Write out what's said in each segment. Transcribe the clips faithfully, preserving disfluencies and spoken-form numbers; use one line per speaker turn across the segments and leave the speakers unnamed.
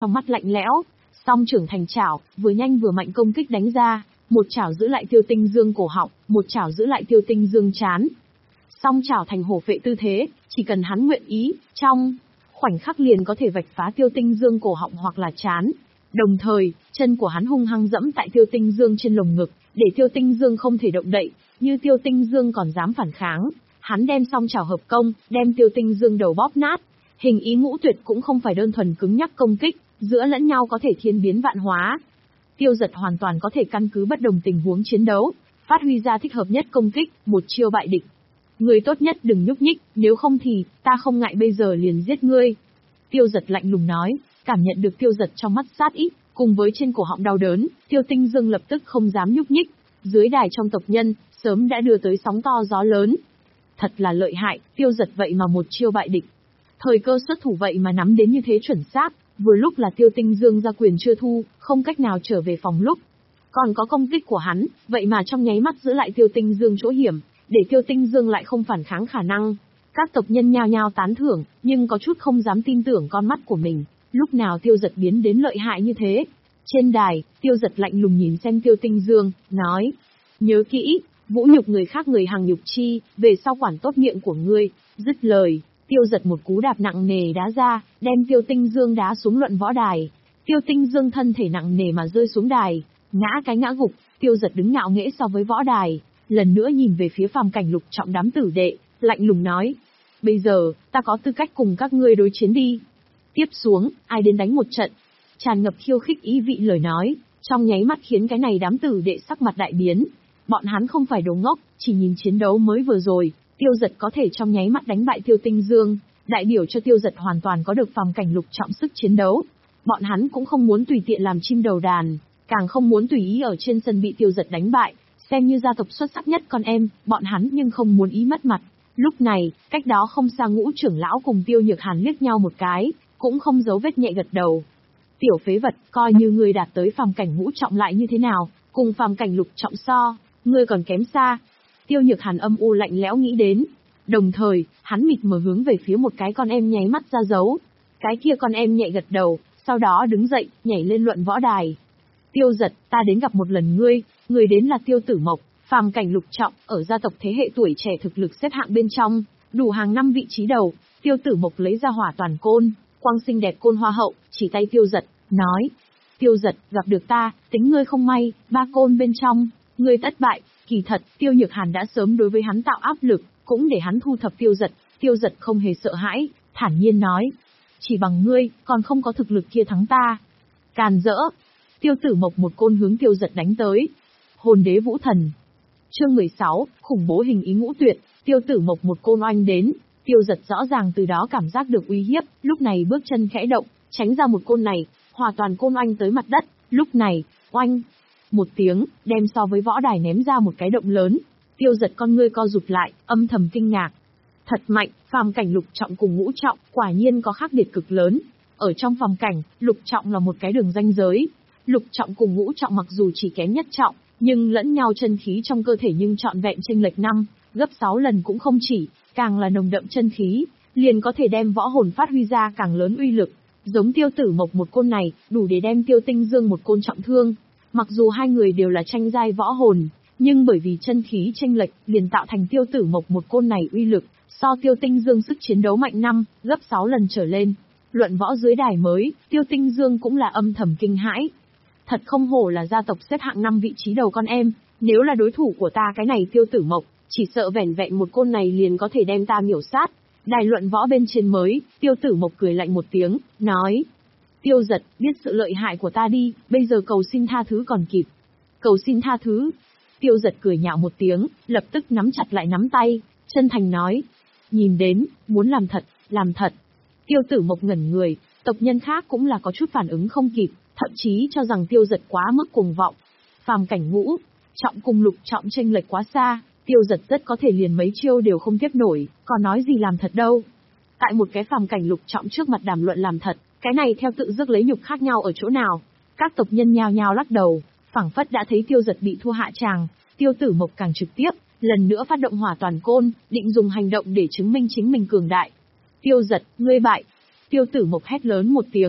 trong mắt lạnh lẽo, song trưởng thành chảo, vừa nhanh vừa mạnh công kích đánh ra, một chảo giữ lại Tiêu Tinh Dương cổ họng, một chảo giữ lại Tiêu Tinh Dương trán. Song chảo thành hổ phệ tư thế, chỉ cần hắn nguyện ý, trong khoảnh khắc liền có thể vạch phá Tiêu Tinh Dương cổ họng hoặc là trán. Đồng thời, chân của hắn hung hăng dẫm tại Tiêu Tinh Dương trên lồng ngực, để Tiêu Tinh Dương không thể động đậy, như Tiêu Tinh Dương còn dám phản kháng, hắn đem song chảo hợp công, đem Tiêu Tinh Dương đầu bóp nát. Hình ý ngũ tuyệt cũng không phải đơn thuần cứng nhắc công kích, giữa lẫn nhau có thể thiên biến vạn hóa. Tiêu Dật hoàn toàn có thể căn cứ bất đồng tình huống chiến đấu, phát huy ra thích hợp nhất công kích, một chiêu bại địch. Người tốt nhất đừng nhúc nhích, nếu không thì, ta không ngại bây giờ liền giết ngươi. Tiêu Dật lạnh lùng nói, cảm nhận được Tiêu Dật trong mắt sát ý, cùng với trên cổ họng đau đớn, Tiêu Tinh Dương lập tức không dám nhúc nhích. Dưới đài trong tộc nhân, sớm đã đưa tới sóng to gió lớn. Thật là lợi hại, Tiêu Dật vậy mà một chiêu bại địch. Thời cơ xuất thủ vậy mà nắm đến như thế chuẩn xác, vừa lúc là Tiêu Tinh Dương ra quyền chưa thu, không cách nào trở về phòng lúc. Còn có công kích của hắn, vậy mà trong nháy mắt giữ lại Tiêu Tinh Dương chỗ hiểm, để Tiêu Tinh Dương lại không phản kháng khả năng. Các tộc nhân nhao nhao tán thưởng, nhưng có chút không dám tin tưởng con mắt của mình, lúc nào Tiêu Dật biến đến lợi hại như thế. Trên đài, Tiêu Dật lạnh lùng nhìn xem Tiêu Tinh Dương, nói, nhớ kỹ, vũ nhục người khác người hằng nhục chi, về sau quản tốt miệng của ngươi. Dứt lời, Tiêu Dật một cú đạp nặng nề đá ra, đem Tiêu Tinh Dương đá xuống luận võ đài. Tiêu Tinh Dương thân thể nặng nề mà rơi xuống đài, ngã cái ngã gục. Tiêu Dật đứng ngạo nghễ so với võ đài, lần nữa nhìn về phía Phàm Cảnh Lục Trọng đám tử đệ, lạnh lùng nói, bây giờ, ta có tư cách cùng các ngươi đối chiến đi. Tiếp xuống, ai đến đánh một trận? Tràn ngập khiêu khích ý vị lời nói, trong nháy mắt khiến cái này đám tử đệ sắc mặt đại biến. Bọn hắn không phải đồ ngốc, chỉ nhìn chiến đấu mới vừa rồi, Tiêu Dật có thể trong nháy mắt đánh bại Tiêu Tinh Dương, đại biểu cho Tiêu Dật hoàn toàn có được Phàm Cảnh Lục Trọng sức chiến đấu. Bọn hắn cũng không muốn tùy tiện làm chim đầu đàn, càng không muốn tùy ý ở trên sân bị Tiêu Dật đánh bại, xem như gia tộc xuất sắc nhất con em, bọn hắn nhưng không muốn ý mất mặt. Lúc này, cách đó không xa Ngũ trưởng lão cùng Tiêu Nhược Hàn liếc nhau một cái, cũng không giấu vết nhẹ gật đầu. Tiểu phế vật, coi như ngươi đạt tới Phàm Cảnh Ngũ Trọng lại như thế nào, cùng Phàm Cảnh Lục Trọng so, ngươi còn kém xa. Tiêu Nhược Hàn âm u lạnh lẽo nghĩ đến. Đồng thời, hắn mịt mờ hướng về phía một cái con em nháy mắt ra dấu. Cái kia con em nhẹ gật đầu, sau đó đứng dậy, nhảy lên luận võ đài. Tiêu Dật, ta đến gặp một lần ngươi, người đến là Tiêu Tử Mộc, Phàm Cảnh Lục Trọng, ở gia tộc thế hệ tuổi trẻ thực lực xếp hạng bên trong, đủ hàng năm vị trí đầu. Tiêu Tử Mộc lấy ra hỏa toàn côn, quang xinh đẹp côn hoa hậu, chỉ tay Tiêu Dật, nói, Tiêu Dật, gặp được ta, tính ngươi không may, ba côn bên trong, ngươi tất bại. Kỳ thật, Tiêu Nhược Hàn đã sớm đối với hắn tạo áp lực, cũng để hắn thu thập Tiêu Dật. Tiêu Dật không hề sợ hãi, thản nhiên nói, chỉ bằng ngươi, còn không có thực lực kia thắng ta. Càn rỡ. Tiêu Tử Mộc một côn hướng Tiêu Dật đánh tới. Hồn đế vũ thần. Chương mười sáu, khủng bố hình ý ngũ tuyệt. Tiêu Tử Mộc một côn oanh đến, Tiêu Dật rõ ràng từ đó cảm giác được uy hiếp, lúc này bước chân khẽ động, tránh ra một côn này, hòa toàn côn oanh tới mặt đất. Lúc này, oanh một tiếng, đem so với võ đài ném ra một cái động lớn. Tiêu Dật con ngươi co rụt lại, âm thầm kinh ngạc. Thật mạnh, Phàm Cảnh Lục Trọng cùng Ngũ Trọng, quả nhiên có khác biệt cực lớn. Ở trong Phàm Cảnh, Lục Trọng là một cái đường ranh giới. Lục Trọng cùng Ngũ Trọng mặc dù chỉ kém nhất trọng, nhưng lẫn nhau chân khí trong cơ thể nhưng trọn vẹn chênh lệch năm, gấp sáu lần cũng không chỉ, càng là nồng đậm chân khí, liền có thể đem võ hồn phát huy ra càng lớn uy lực. Giống Tiêu Tử Mộc một côn này, đủ để đem Tiêu Tinh Dương một côn trọng thương. Mặc dù hai người đều là tranh giai võ hồn, nhưng bởi vì chân khí chênh lệch, liền tạo thành Tiêu Tử Mộc một côn này uy lực, so Tiêu Tinh Dương sức chiến đấu mạnh năm, gấp sáu lần trở lên. Luận võ dưới đài mới, Tiêu Tinh Dương cũng là âm thầm kinh hãi. Thật không hổ là gia tộc xếp hạng năm vị trí đầu con em, nếu là đối thủ của ta cái này Tiêu Tử Mộc, chỉ sợ vẻn vẹn một côn này liền có thể đem ta miểu sát. Đài luận võ bên trên mới, Tiêu Tử Mộc cười lạnh một tiếng, nói, Tiêu Dật, biết sự lợi hại của ta đi, bây giờ cầu xin tha thứ còn kịp. Cầu xin tha thứ. Tiêu Dật cười nhạo một tiếng, lập tức nắm chặt lại nắm tay, chân thành nói, nhìn đến, muốn làm thật, làm thật. Tiêu Tử Mộc ngẩn người, tộc nhân khác cũng là có chút phản ứng không kịp, thậm chí cho rằng Tiêu Dật quá mức cuồng vọng. Phàm Cảnh Ngũ Trọng cùng Lục Trọng chênh lệch quá xa, Tiêu Dật rất có thể liền mấy chiêu đều không tiếp nổi, còn nói gì làm thật đâu. Tại một cái Phàm Cảnh Lục Trọng trước mặt đàm luận làm thật, cái này theo tự dứt lấy nhục khác nhau ở chỗ nào? Các tộc nhân nhao nhao lắc đầu, phảng phất đã thấy Tiêu Dật bị thua hạ tràng. Tiêu Tử Mộc càng trực tiếp, lần nữa phát động hỏa toàn côn, định dùng hành động để chứng minh chính mình cường đại. Tiêu Dật, ngươi bại. Tiêu Tử Mộc hét lớn một tiếng,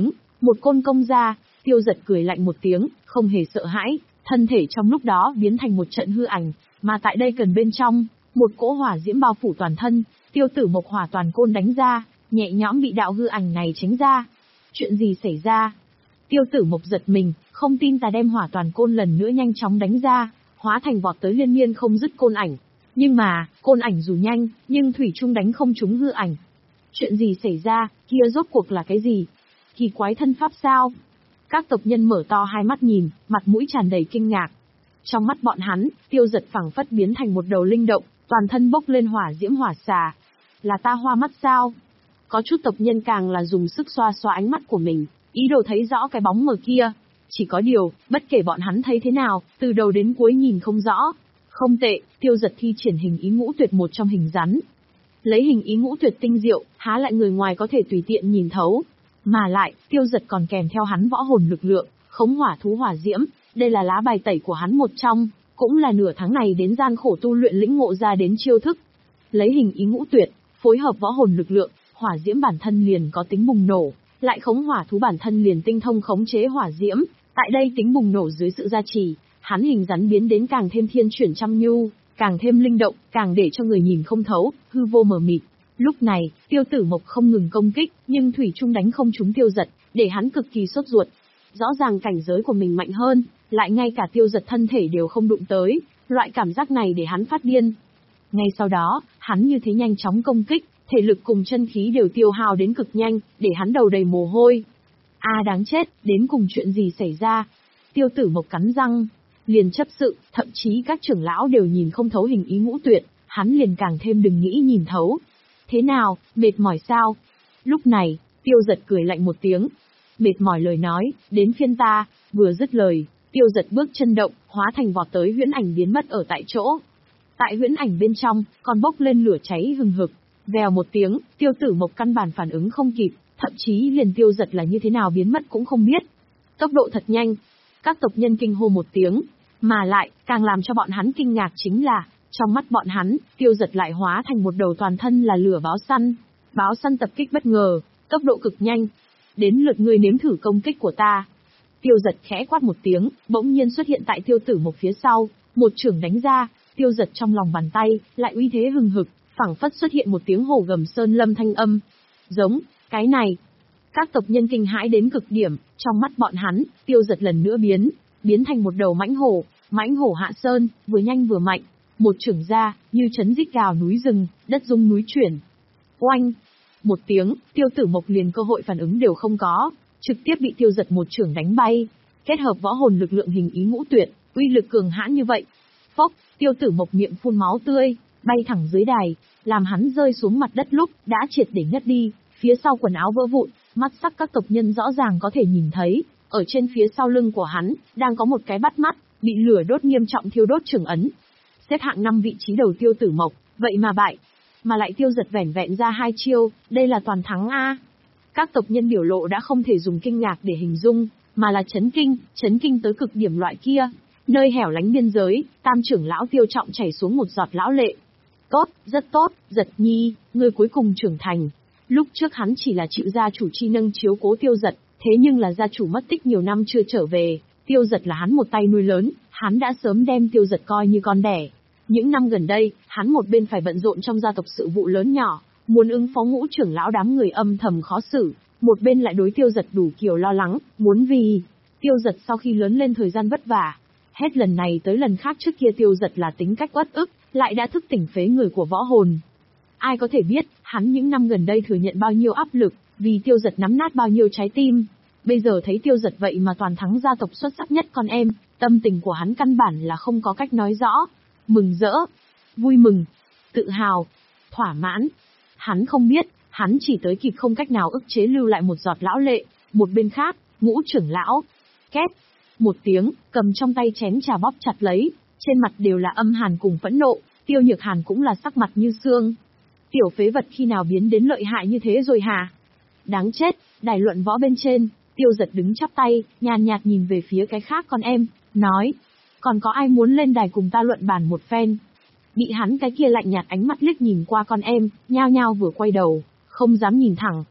một côn công ra, Tiêu Dật cười lạnh một tiếng, không hề sợ hãi, thân thể trong lúc đó biến thành một trận hư ảnh, mà tại đây gần bên trong, một cỗ hỏa diễm bao phủ toàn thân, Tiêu Tử Mộc hỏa toàn côn đánh ra, nhẹ nhõm bị đạo hư ảnh này tránh ra. Chuyện gì xảy ra? Tiêu Tử Mộc giật mình, không tin ta đem hỏa toàn côn lần nữa nhanh chóng đánh ra, hóa thành vọt tới liên miên không dứt côn ảnh. Nhưng mà, côn ảnh dù nhanh, nhưng thủy chung đánh không trúng hư ảnh. Chuyện gì xảy ra, kia rốt cuộc là cái gì? Kỳ quái thân pháp sao? Các tộc nhân mở to hai mắt nhìn, mặt mũi tràn đầy kinh ngạc. Trong mắt bọn hắn, Tiêu Dật phảng phất biến thành một đầu linh động, toàn thân bốc lên hỏa diễm hỏa xà. Là ta hoa mắt sao? Có chút tộc nhân càng là dùng sức xoa xoa ánh mắt của mình, ý đồ thấy rõ cái bóng mờ kia. Chỉ có điều, bất kể bọn hắn thấy thế nào, từ đầu đến cuối nhìn không rõ. Không tệ, Tiêu Dật thi triển hình ý ngũ tuyệt một trong hình rắn. Lấy hình ý ngũ tuyệt tinh diệu, há lại người ngoài có thể tùy tiện nhìn thấu. Mà lại, Tiêu Dật còn kèm theo hắn võ hồn lực lượng, khống hỏa thú hỏa diễm, đây là lá bài tẩy của hắn một trong, cũng là nửa tháng này đến gian khổ tu luyện lĩnh ngộ ra đến chiêu thức. Lấy hình ý ngũ tuyệt, phối hợp võ hồn lực lượng, hỏa diễm bản thân liền có tính bùng nổ, lại khống hỏa thú bản thân liền tinh thông khống chế hỏa diễm, tại đây tính bùng nổ dưới sự gia trì, hắn hình rắn biến đến càng thêm thiên chuyển trăm nhu, càng thêm linh động, càng để cho người nhìn không thấu, hư vô mờ mịt. Lúc này, Tiêu Tử Mộc không ngừng công kích, nhưng thủy chung đánh không trúng Tiêu Dật, để hắn cực kỳ sốt ruột. Rõ ràng cảnh giới của mình mạnh hơn, lại ngay cả Tiêu Dật thân thể đều không đụng tới, loại cảm giác này để hắn phát điên. Ngay sau đó, hắn như thế nhanh chóng công kích, thể lực cùng chân khí đều tiêu hao đến cực nhanh, để hắn đầu đầy mồ hôi. A à, đáng chết, đến cùng chuyện gì xảy ra? Tiêu Tử Mộc cắn răng, liền chấp sự, thậm chí các trưởng lão đều nhìn không thấu hình ý ngũ tuyệt, hắn liền càng thêm đừng nghĩ nhìn thấu. Thế nào, mệt mỏi sao? Lúc này, Tiêu Dật cười lạnh một tiếng. Mệt mỏi lời nói, đến phiên ta, vừa dứt lời, Tiêu Dật bước chân động, hóa thành vọt tới huyễn ảnh biến mất ở tại chỗ. Tại huyễn ảnh bên trong, còn bốc lên lửa cháy hừng hực. Vèo một tiếng, Tiêu Tử Mộc căn bản phản ứng không kịp, thậm chí liền Tiêu Dật là như thế nào biến mất cũng không biết. Tốc độ thật nhanh. Các tộc nhân kinh hô một tiếng, mà lại, càng làm cho bọn hắn kinh ngạc chính là, trong mắt bọn hắn, Tiêu Dật lại hóa thành một đầu toàn thân là lửa báo săn. Báo săn tập kích bất ngờ, tốc độ cực nhanh. Đến lượt ngươi nếm thử công kích của ta. Tiêu Dật khẽ quát một tiếng, bỗng nhiên xuất hiện tại Tiêu Tử Mộc phía sau, một chưởng đánh ra, Tiêu Dật trong lòng bàn tay, lại uy thế hừng hực, phảng phất xuất hiện một tiếng hổ gầm sơn lâm thanh âm. Giống, cái này. Các tộc nhân kinh hãi đến cực điểm, trong mắt bọn hắn, Tiêu Dật lần nữa biến, biến thành một đầu mãnh hổ, mãnh hổ hạ sơn, vừa nhanh vừa mạnh. Một chưởng ra, như chấn rít gào núi rừng, đất rung núi chuyển. Oanh! Một tiếng, Tiêu Tử Mộc liền cơ hội phản ứng đều không có, trực tiếp bị Tiêu Dật một chưởng đánh bay. Kết hợp võ hồn lực lượng hình ý ngũ tuyệt, uy lực cường hãn như vậy. Phốc, Tiêu Tử Mộc miệng phun máu tươi, bay thẳng dưới đài, làm hắn rơi xuống mặt đất lúc đã triệt để ngất đi, phía sau quần áo vỡ vụn, mắt sắc các tộc nhân rõ ràng có thể nhìn thấy, ở trên phía sau lưng của hắn, đang có một cái bắt mắt, bị lửa đốt nghiêm trọng thiêu đốt trưởng ấn. Xếp hạng năm vị trí đầu Tiêu Tử Mộc, vậy mà bại, mà lại Tiêu Dật vẻn vẹn ra hai chiêu, đây là toàn thắng a. Các tộc nhân biểu lộ đã không thể dùng kinh ngạc để hình dung, mà là chấn kinh, chấn kinh tới cực điểm loại kia. Nơi hẻo lánh biên giới, tam trưởng lão Tiêu Trọng chảy xuống một giọt lão lệ. Tốt, rất tốt, Dật nhi, ngươi cuối cùng trưởng thành. Lúc trước hắn chỉ là chịu gia chủ chi nâng chiếu cố Tiêu Dật, thế nhưng là gia chủ mất tích nhiều năm chưa trở về, Tiêu Dật là hắn một tay nuôi lớn, hắn đã sớm đem Tiêu Dật coi như con đẻ. Những năm gần đây, hắn một bên phải bận rộn trong gia tộc sự vụ lớn nhỏ, muốn ứng phó ngũ trưởng lão đám người âm thầm khó xử, một bên lại đối Tiêu Dật đủ kiểu lo lắng, muốn vì Tiêu Dật sau khi lớn lên thời gian vất vả. Hết lần này tới lần khác trước kia Tiêu Dật là tính cách uất ức, lại đã thức tỉnh phế người của võ hồn. Ai có thể biết, hắn những năm gần đây thừa nhận bao nhiêu áp lực, vì Tiêu Dật nắm nát bao nhiêu trái tim. Bây giờ thấy Tiêu Dật vậy mà toàn thắng gia tộc xuất sắc nhất con em, tâm tình của hắn căn bản là không có cách nói rõ. Mừng rỡ, vui mừng, tự hào, thỏa mãn. Hắn không biết, hắn chỉ tới kịp không cách nào ức chế lưu lại một giọt lão lệ. Một bên khác, ngũ trưởng lão, két, một tiếng, cầm trong tay chén trà bóp chặt lấy, trên mặt đều là âm hàn cùng phẫn nộ, Tiêu Nhược Hàn cũng là sắc mặt như xương. Tiểu phế vật khi nào biến đến lợi hại như thế rồi hả? Đáng chết, đài luận võ bên trên, Tiêu Dật đứng chắp tay, nhàn nhạt nhìn về phía cái khác con em, nói, còn có ai muốn lên đài cùng ta luận bàn một phen? Bị hắn cái kia lạnh nhạt ánh mắt liếc nhìn qua con em, nhao nhao vừa quay đầu, không dám nhìn thẳng.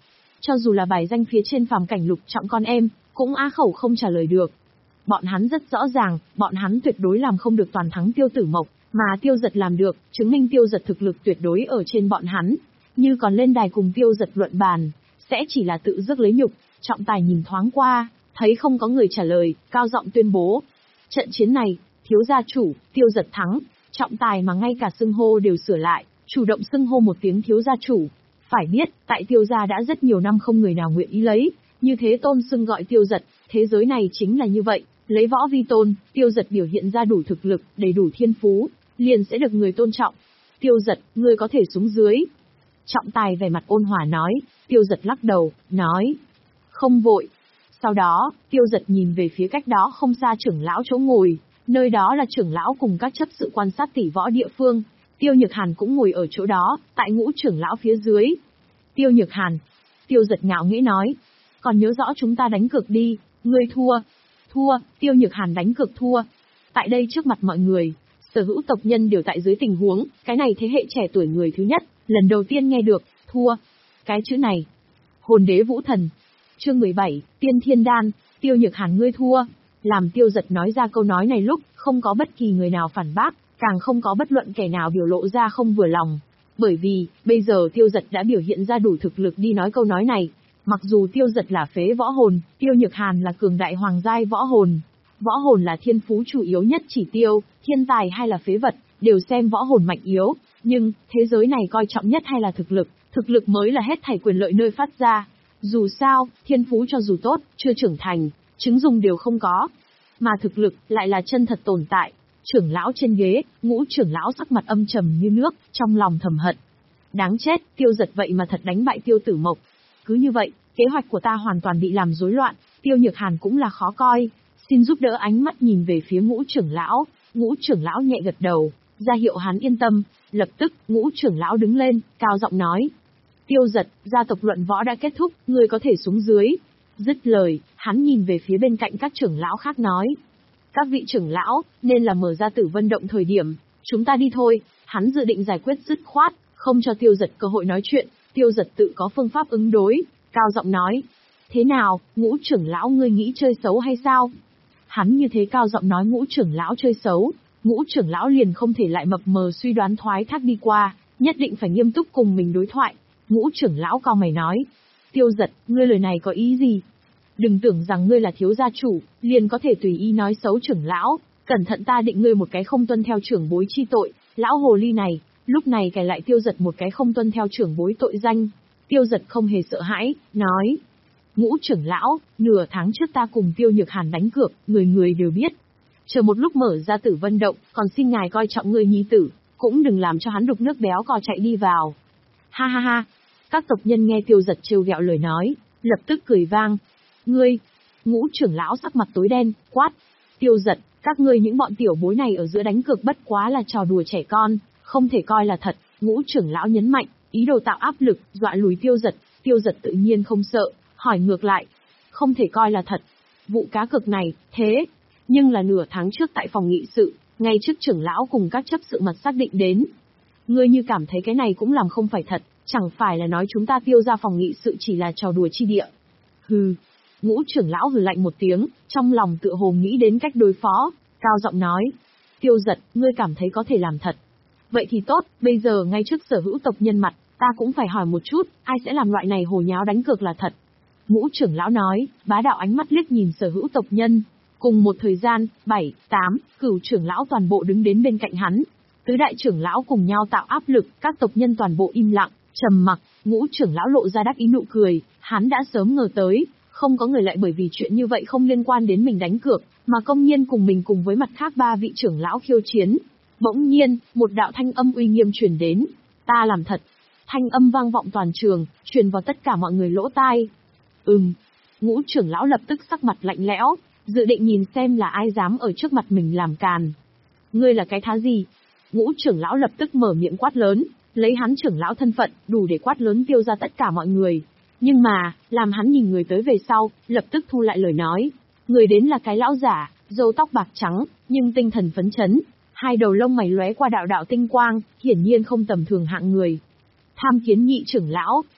cho dù là bài danh phía trên phàm cảnh lục trọng con em, cũng á khẩu không trả lời được. Bọn hắn rất rõ ràng, bọn hắn tuyệt đối làm không được toàn thắng Tiêu Tử Mộc, mà Tiêu Giật làm được, chứng minh Tiêu Giật thực lực tuyệt đối ở trên bọn hắn. Như còn lên đài cùng Tiêu Giật luận bàn, sẽ chỉ là tự rước lấy nhục. Trọng tài nhìn thoáng qua, thấy không có người trả lời, cao giọng tuyên bố. Trận chiến này, thiếu gia chủ, Tiêu Giật thắng. Trọng tài mà ngay cả xưng hô đều sửa lại, chủ động xưng hô một tiếng thiếu gia chủ. Phải biết, tại Tiêu gia đã rất nhiều năm không người nào nguyện ý lấy, như thế tôn xưng gọi Tiêu Giật, thế giới này chính là như vậy, lấy võ vi tôn, Tiêu Giật biểu hiện ra đủ thực lực, đầy đủ thiên phú, liền sẽ được người tôn trọng. Tiêu Giật, ngươi có thể xuống dưới. Trọng tài vẻ mặt ôn hòa nói, Tiêu Giật lắc đầu, nói, không vội. Sau đó, Tiêu Giật nhìn về phía cách đó không xa trưởng lão chỗ ngồi, nơi đó là trưởng lão cùng các chấp sự quan sát tỷ võ địa phương. Tiêu Nhược Hàn cũng ngồi ở chỗ đó, tại ngũ trưởng lão phía dưới. Tiêu Nhược Hàn. Tiêu Giật ngạo nghễ nói. Còn nhớ rõ chúng ta đánh cược đi, ngươi thua. Thua, Tiêu Nhược Hàn đánh cược thua. Tại đây trước mặt mọi người, sở hữu tộc nhân đều tại dưới tình huống, cái này thế hệ trẻ tuổi người thứ nhất, lần đầu tiên nghe được, thua. Cái chữ này. Hồn đế vũ thần. Chương mười bảy, Tiên Thiên Đan, Tiêu Nhược Hàn ngươi thua. Làm Tiêu Giật nói ra câu nói này lúc, không có bất kỳ người nào phản bác, càng không có bất luận kẻ nào biểu lộ ra không vừa lòng. Bởi vì, bây giờ Tiêu Giật đã biểu hiện ra đủ thực lực đi nói câu nói này. Mặc dù Tiêu Giật là phế võ hồn, Tiêu Nhược Hàn là cường đại hoàng giai võ hồn. Võ hồn là thiên phú chủ yếu nhất chỉ tiêu, thiên tài hay là phế vật, đều xem võ hồn mạnh yếu. Nhưng, thế giới này coi trọng nhất hay là thực lực, thực lực mới là hết thảy quyền lợi nơi phát ra. Dù sao, thiên phú cho dù tốt, chưa trưởng thành, chứng dùng đều không có. Mà thực lực, lại là chân thật tồn tại. Trưởng lão trên ghế, ngũ trưởng lão sắc mặt âm trầm như nước, trong lòng thầm hận. Đáng chết, Tiêu Giật vậy mà thật đánh bại Tiêu Tử Mộc. Cứ như vậy, kế hoạch của ta hoàn toàn bị làm rối loạn, Tiêu Nhược Hàn cũng là khó coi. Xin giúp đỡ ánh mắt nhìn về phía ngũ trưởng lão, ngũ trưởng lão nhẹ gật đầu, ra hiệu hắn yên tâm. Lập tức, ngũ trưởng lão đứng lên, cao giọng nói. Tiêu Giật, gia tộc luận võ đã kết thúc, ngươi có thể xuống dưới. Dứt lời, hắn nhìn về phía bên cạnh các trưởng lão khác nói. Các vị trưởng lão, nên là mở ra Tử Vân Động thời điểm, chúng ta đi thôi. Hắn dự định giải quyết dứt khoát, không cho Tiêu Giật cơ hội nói chuyện. Tiêu Giật tự có phương pháp ứng đối, cao giọng nói. Thế nào, ngũ trưởng lão ngươi nghĩ chơi xấu hay sao? Hắn như thế cao giọng nói ngũ trưởng lão chơi xấu, ngũ trưởng lão liền không thể lại mập mờ suy đoán thoái thác đi qua, nhất định phải nghiêm túc cùng mình đối thoại. Ngũ trưởng lão cao mày nói. Tiêu Giật, ngươi lời này có ý gì? Đừng tưởng rằng ngươi là thiếu gia chủ, liền có thể tùy ý nói xấu trưởng lão, cẩn thận ta định ngươi một cái không tuân theo trưởng bối chi tội. Lão hồ ly này, lúc này cài lại Tiêu Giật một cái không tuân theo trưởng bối tội danh. Tiêu Giật không hề sợ hãi, nói. Ngũ trưởng lão, nửa tháng trước ta cùng Tiêu Nhược Hàn đánh cược, người người đều biết. Chờ một lúc mở ra Tử Vân Động, còn xin ngài coi trọng người nhi tử, cũng đừng làm cho hắn đục nước béo cò chạy đi vào. Ha ha ha, các tộc nhân nghe Tiêu Giật trêu ghẹo lời nói, lập tức cười vang. Ngươi, ngũ trưởng lão sắc mặt tối đen, quát. Tiêu Giật, các ngươi những bọn tiểu bối này ở giữa đánh cược bất quá là trò đùa trẻ con, không thể coi là thật. Ngũ trưởng lão nhấn mạnh, ý đồ tạo áp lực, dọa lùi Tiêu Giật. Tiêu Giật tự nhiên không sợ, hỏi ngược lại. Không thể coi là thật. Vụ cá cược này, thế, nhưng là nửa tháng trước tại phòng nghị sự, ngay trước trưởng lão cùng các chấp sự mặt xác định đến. Ngươi như cảm thấy cái này cũng làm không phải thật, chẳng phải là nói chúng ta Tiêu ra phòng nghị sự chỉ là trò đùa chi địa. Hừ. Ngũ trưởng lão hừ lạnh một tiếng, trong lòng tựa hồ nghĩ đến cách đối phó, cao giọng nói. Tiêu Giật, ngươi cảm thấy có thể làm thật. Vậy thì tốt, bây giờ ngay trước sở hữu tộc nhân mặt, ta cũng phải hỏi một chút, ai sẽ làm loại này hồ nháo đánh cược là thật. Ngũ trưởng lão nói, bá đạo ánh mắt liếc nhìn sở hữu tộc nhân. Cùng một thời gian, bảy, tám, cửu trưởng lão toàn bộ đứng đến bên cạnh hắn. Tứ đại trưởng lão cùng nhau tạo áp lực, các tộc nhân toàn bộ im lặng, trầm mặc. Ngũ trưởng lão lộ ra đắc ý nụ cười, hắn đã sớm ngờ tới, không có người lại bởi vì chuyện như vậy không liên quan đến mình đánh cược, mà công nhiên cùng mình cùng với mặt khác ba vị trưởng lão khiêu chiến. Bỗng nhiên, một đạo thanh âm uy nghiêm truyền đến. Ta làm thật. Thanh âm vang vọng toàn trường, truyền vào tất cả mọi người lỗ tai. Ừm. Ngũ trưởng lão lập tức sắc mặt lạnh lẽo, dự định nhìn xem là ai dám ở trước mặt mình làm càn. Ngươi là cái thá gì? Ngũ trưởng lão lập tức mở miệng quát lớn, lấy hắn trưởng lão thân phận, đủ để quát lớn Tiêu ra tất cả mọi người. Nhưng mà, làm hắn nhìn người tới về sau, lập tức thu lại lời nói. Người đến là cái lão giả, râu tóc bạc trắng, nhưng tinh thần phấn chấn. Hai đầu lông mày lóe qua đạo đạo tinh quang, hiển nhiên không tầm thường hạng người. Tham kiến nhị trưởng lão.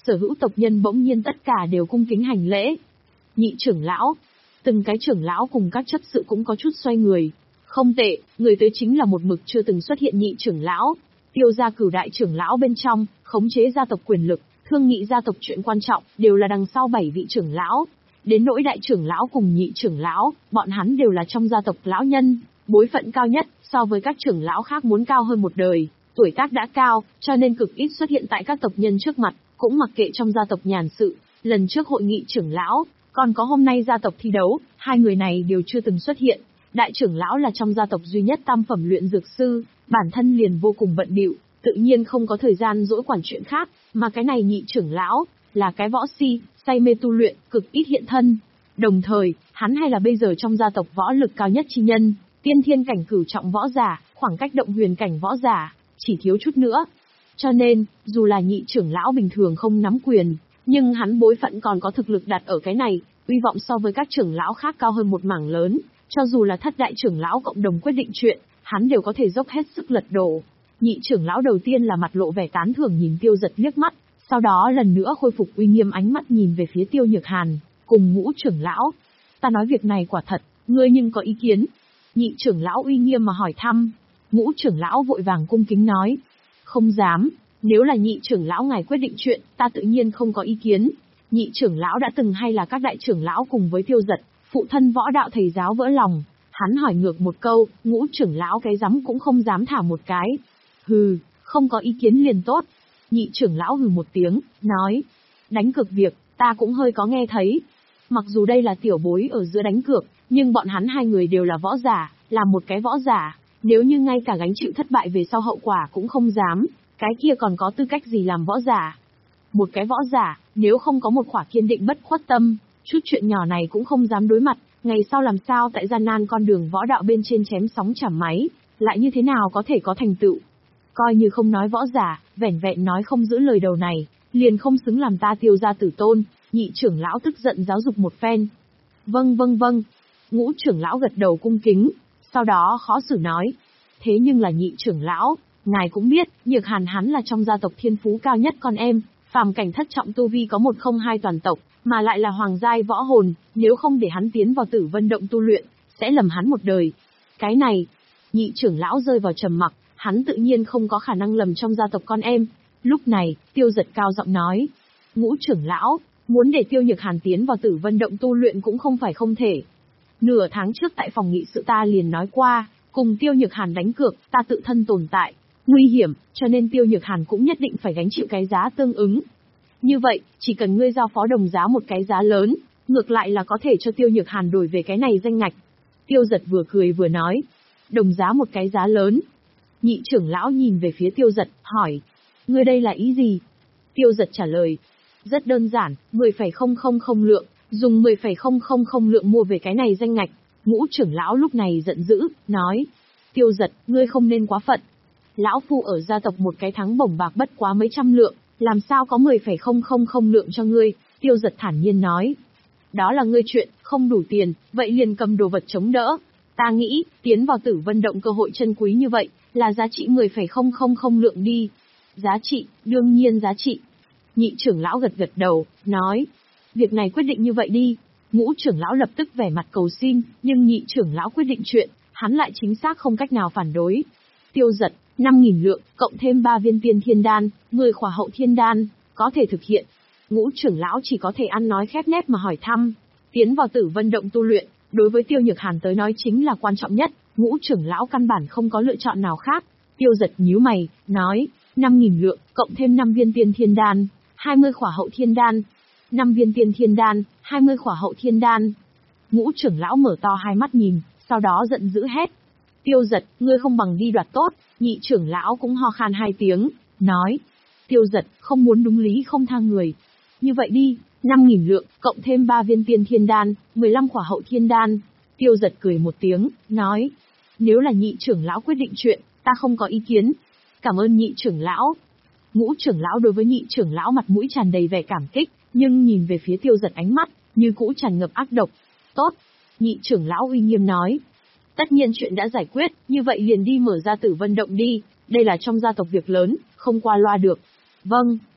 sở hữu tộc nhân bỗng nhiên tất cả đều cung kính hành lễ. Nhị trưởng lão. Từng cái trưởng lão cùng các chấp sự cũng có chút xoay người. Không tệ, người tới chính là một mực chưa từng xuất hiện nhị trưởng lão. Tiêu gia cửu đại trưởng lão bên trong, khống chế gia tộc quyền lực, thương nghị gia tộc chuyện quan trọng, đều là đằng sau bảy vị trưởng lão. Đến nỗi đại trưởng lão cùng nhị trưởng lão, bọn hắn đều là trong gia tộc lão nhân, bối phận cao nhất, so với các trưởng lão khác muốn cao hơn một đời, tuổi tác đã cao, cho nên cực ít xuất hiện tại các tộc nhân trước mặt, cũng mặc kệ trong gia tộc nhàn sự. Lần trước hội nghị trưởng lão, còn có hôm nay gia tộc thi đấu, hai người này đều chưa từng xuất hiện. Đại trưởng lão là trong gia tộc duy nhất tam phẩm luyện dược sư, bản thân liền vô cùng bận bịu, tự nhiên không có thời gian dỗi quản chuyện khác, mà cái này nhị trưởng lão, là cái võ si, say mê tu luyện, cực ít hiện thân. Đồng thời, hắn hay là bây giờ trong gia tộc võ lực cao nhất chi nhân, tiên thiên cảnh cửu trọng võ giả, khoảng cách động huyền cảnh võ giả, chỉ thiếu chút nữa. Cho nên, dù là nhị trưởng lão bình thường không nắm quyền, nhưng hắn bối phận còn có thực lực đặt ở cái này, uy vọng so với các trưởng lão khác cao hơn một mảng lớn, cho dù là thất đại trưởng lão cộng đồng quyết định chuyện, hắn đều có thể dốc hết sức lật đổ. Nhị trưởng lão đầu tiên là mặt lộ vẻ tán thưởng nhìn Tiêu Giật liếc mắt, sau đó lần nữa khôi phục uy nghiêm ánh mắt nhìn về phía Tiêu Nhược Hàn, cùng Ngũ trưởng lão. Ta nói việc này quả thật, ngươi nhưng có ý kiến? Nhị trưởng lão uy nghiêm mà hỏi thăm. Ngũ trưởng lão vội vàng cung kính nói, không dám, nếu là nhị trưởng lão ngài quyết định chuyện, ta tự nhiên không có ý kiến. Nhị trưởng lão đã từng hay là các đại trưởng lão cùng với Tiêu Giật, phụ thân võ đạo thầy giáo vỡ lòng, hắn hỏi ngược một câu, Ngũ trưởng lão cái rắm cũng không dám thả một cái. Hừ, không có ý kiến liền tốt. Nhị trưởng lão hừ một tiếng, nói, đánh cược việc, ta cũng hơi có nghe thấy. Mặc dù đây là tiểu bối ở giữa đánh cược, nhưng bọn hắn hai người đều là võ giả, là một cái võ giả, nếu như ngay cả gánh chịu thất bại về sau hậu quả cũng không dám, cái kia còn có tư cách gì làm võ giả. Một cái võ giả, nếu không có một khỏa kiên định bất khuất tâm, chút chuyện nhỏ này cũng không dám đối mặt, ngày sau làm sao tại gian nan con đường võ đạo bên trên chém sóng chảm máy, lại như thế nào có thể có thành tựu. Coi như không nói võ giả, vẻn vẹn nói không giữ lời đầu này, liền không xứng làm ta Tiêu gia tử tôn. Nhị trưởng lão tức giận giáo dục một phen. Vâng vâng vâng. Ngũ trưởng lão gật đầu cung kính, sau đó khó xử nói. Thế nhưng là nhị trưởng lão, ngài cũng biết, Nhược Hàn hắn là trong gia tộc thiên phú cao nhất con em, phàm cảnh thất trọng tu vi có một không hai toàn tộc, mà lại là hoàng giai võ hồn, nếu không để hắn tiến vào Tử Vân Động tu luyện, sẽ lầm hắn một đời. Cái này, nhị trưởng lão rơi vào trầm mặc, hắn tự nhiên không có khả năng lầm trong gia tộc con em. Lúc này, Tiêu Giật cao giọng nói, Ngũ trưởng lão, muốn để Tiêu Nhược Hàn tiến vào Tử Vân Động tu luyện cũng không phải không thể. Nửa tháng trước tại phòng nghị sự ta liền nói qua, cùng Tiêu Nhược Hàn đánh cược, ta tự thân tồn tại, nguy hiểm, cho nên Tiêu Nhược Hàn cũng nhất định phải gánh chịu cái giá tương ứng. Như vậy, chỉ cần ngươi giao phó đồng giá một cái giá lớn, ngược lại là có thể cho Tiêu Nhược Hàn đổi về cái này danh ngạch. Tiêu Giật vừa cười vừa nói, đồng giá một cái giá lớn. Nhị trưởng lão nhìn về phía Tiêu Giật, hỏi, ngươi đây là ý gì? Tiêu Giật trả lời, rất đơn giản, mười phẩy không không không lượng, dùng mười phẩy không không không lượng mua về cái này danh ngạch. Ngũ trưởng lão lúc này giận dữ, nói, Tiêu Giật, ngươi không nên quá phận. Lão phu ở gia tộc một cái thắng bổng bạc bất quá mấy trăm lượng, làm sao có mười phẩy không không không lượng cho ngươi? Tiêu Giật thản nhiên nói, đó là ngươi chuyện, không đủ tiền, vậy liền cầm đồ vật chống đỡ. Ta nghĩ, tiến vào Tử Vân Động cơ hội chân quý như vậy, là giá trị mười phẩy không không không lượng đi. Giá trị, đương nhiên giá trị. Nhị trưởng lão gật gật đầu, nói, việc này quyết định như vậy đi. Ngũ trưởng lão lập tức vẻ mặt cầu xin, nhưng nhị trưởng lão quyết định chuyện, hắn lại chính xác không cách nào phản đối. Tiêu Giật, năm nghìn lượng, cộng thêm ba viên tiên thiên đan, mười khỏa hậu thiên đan, có thể thực hiện. Ngũ trưởng lão chỉ có thể ăn nói khép nép mà hỏi thăm. Tiến vào Tử Vân Động tu luyện, đối với Tiêu Nhược Hàn tới nói chính là quan trọng nhất, ngũ trưởng lão căn bản không có lựa chọn nào khác. Tiêu Giật nhíu mày, nói, năm nghìn lượng, cộng thêm năm viên tiên thiên đan, hai mươi khỏa hậu thiên đan. năm viên tiên thiên đan, hai mươi khỏa hậu thiên đan. Ngũ trưởng lão mở to hai mắt nhìn, sau đó giận dữ hét. Tiêu Giật, ngươi không bằng đi đoạt tốt. Nhị trưởng lão cũng ho khan hai tiếng, nói. Tiêu Giật, không muốn đúng lý không tha người. Như vậy đi, năm nghìn lượng, cộng thêm ba viên tiên thiên đan, mười lăm khỏa hậu thiên đan. Tiêu Giật cười một tiếng, nói. Nếu là nhị trưởng lão quyết định chuyện, ta không có ý kiến. Cảm ơn nhị trưởng lão. Ngũ trưởng lão đối với nhị trưởng lão mặt mũi tràn đầy vẻ cảm kích, nhưng nhìn về phía Tiêu Giật ánh mắt, như cũ tràn ngập ác độc. Tốt. Nhị trưởng lão uy nghiêm nói. Tất nhiên chuyện đã giải quyết, như vậy liền đi mở ra Tử Vân Động đi, đây là trong gia tộc việc lớn, không qua loa được. Vâng.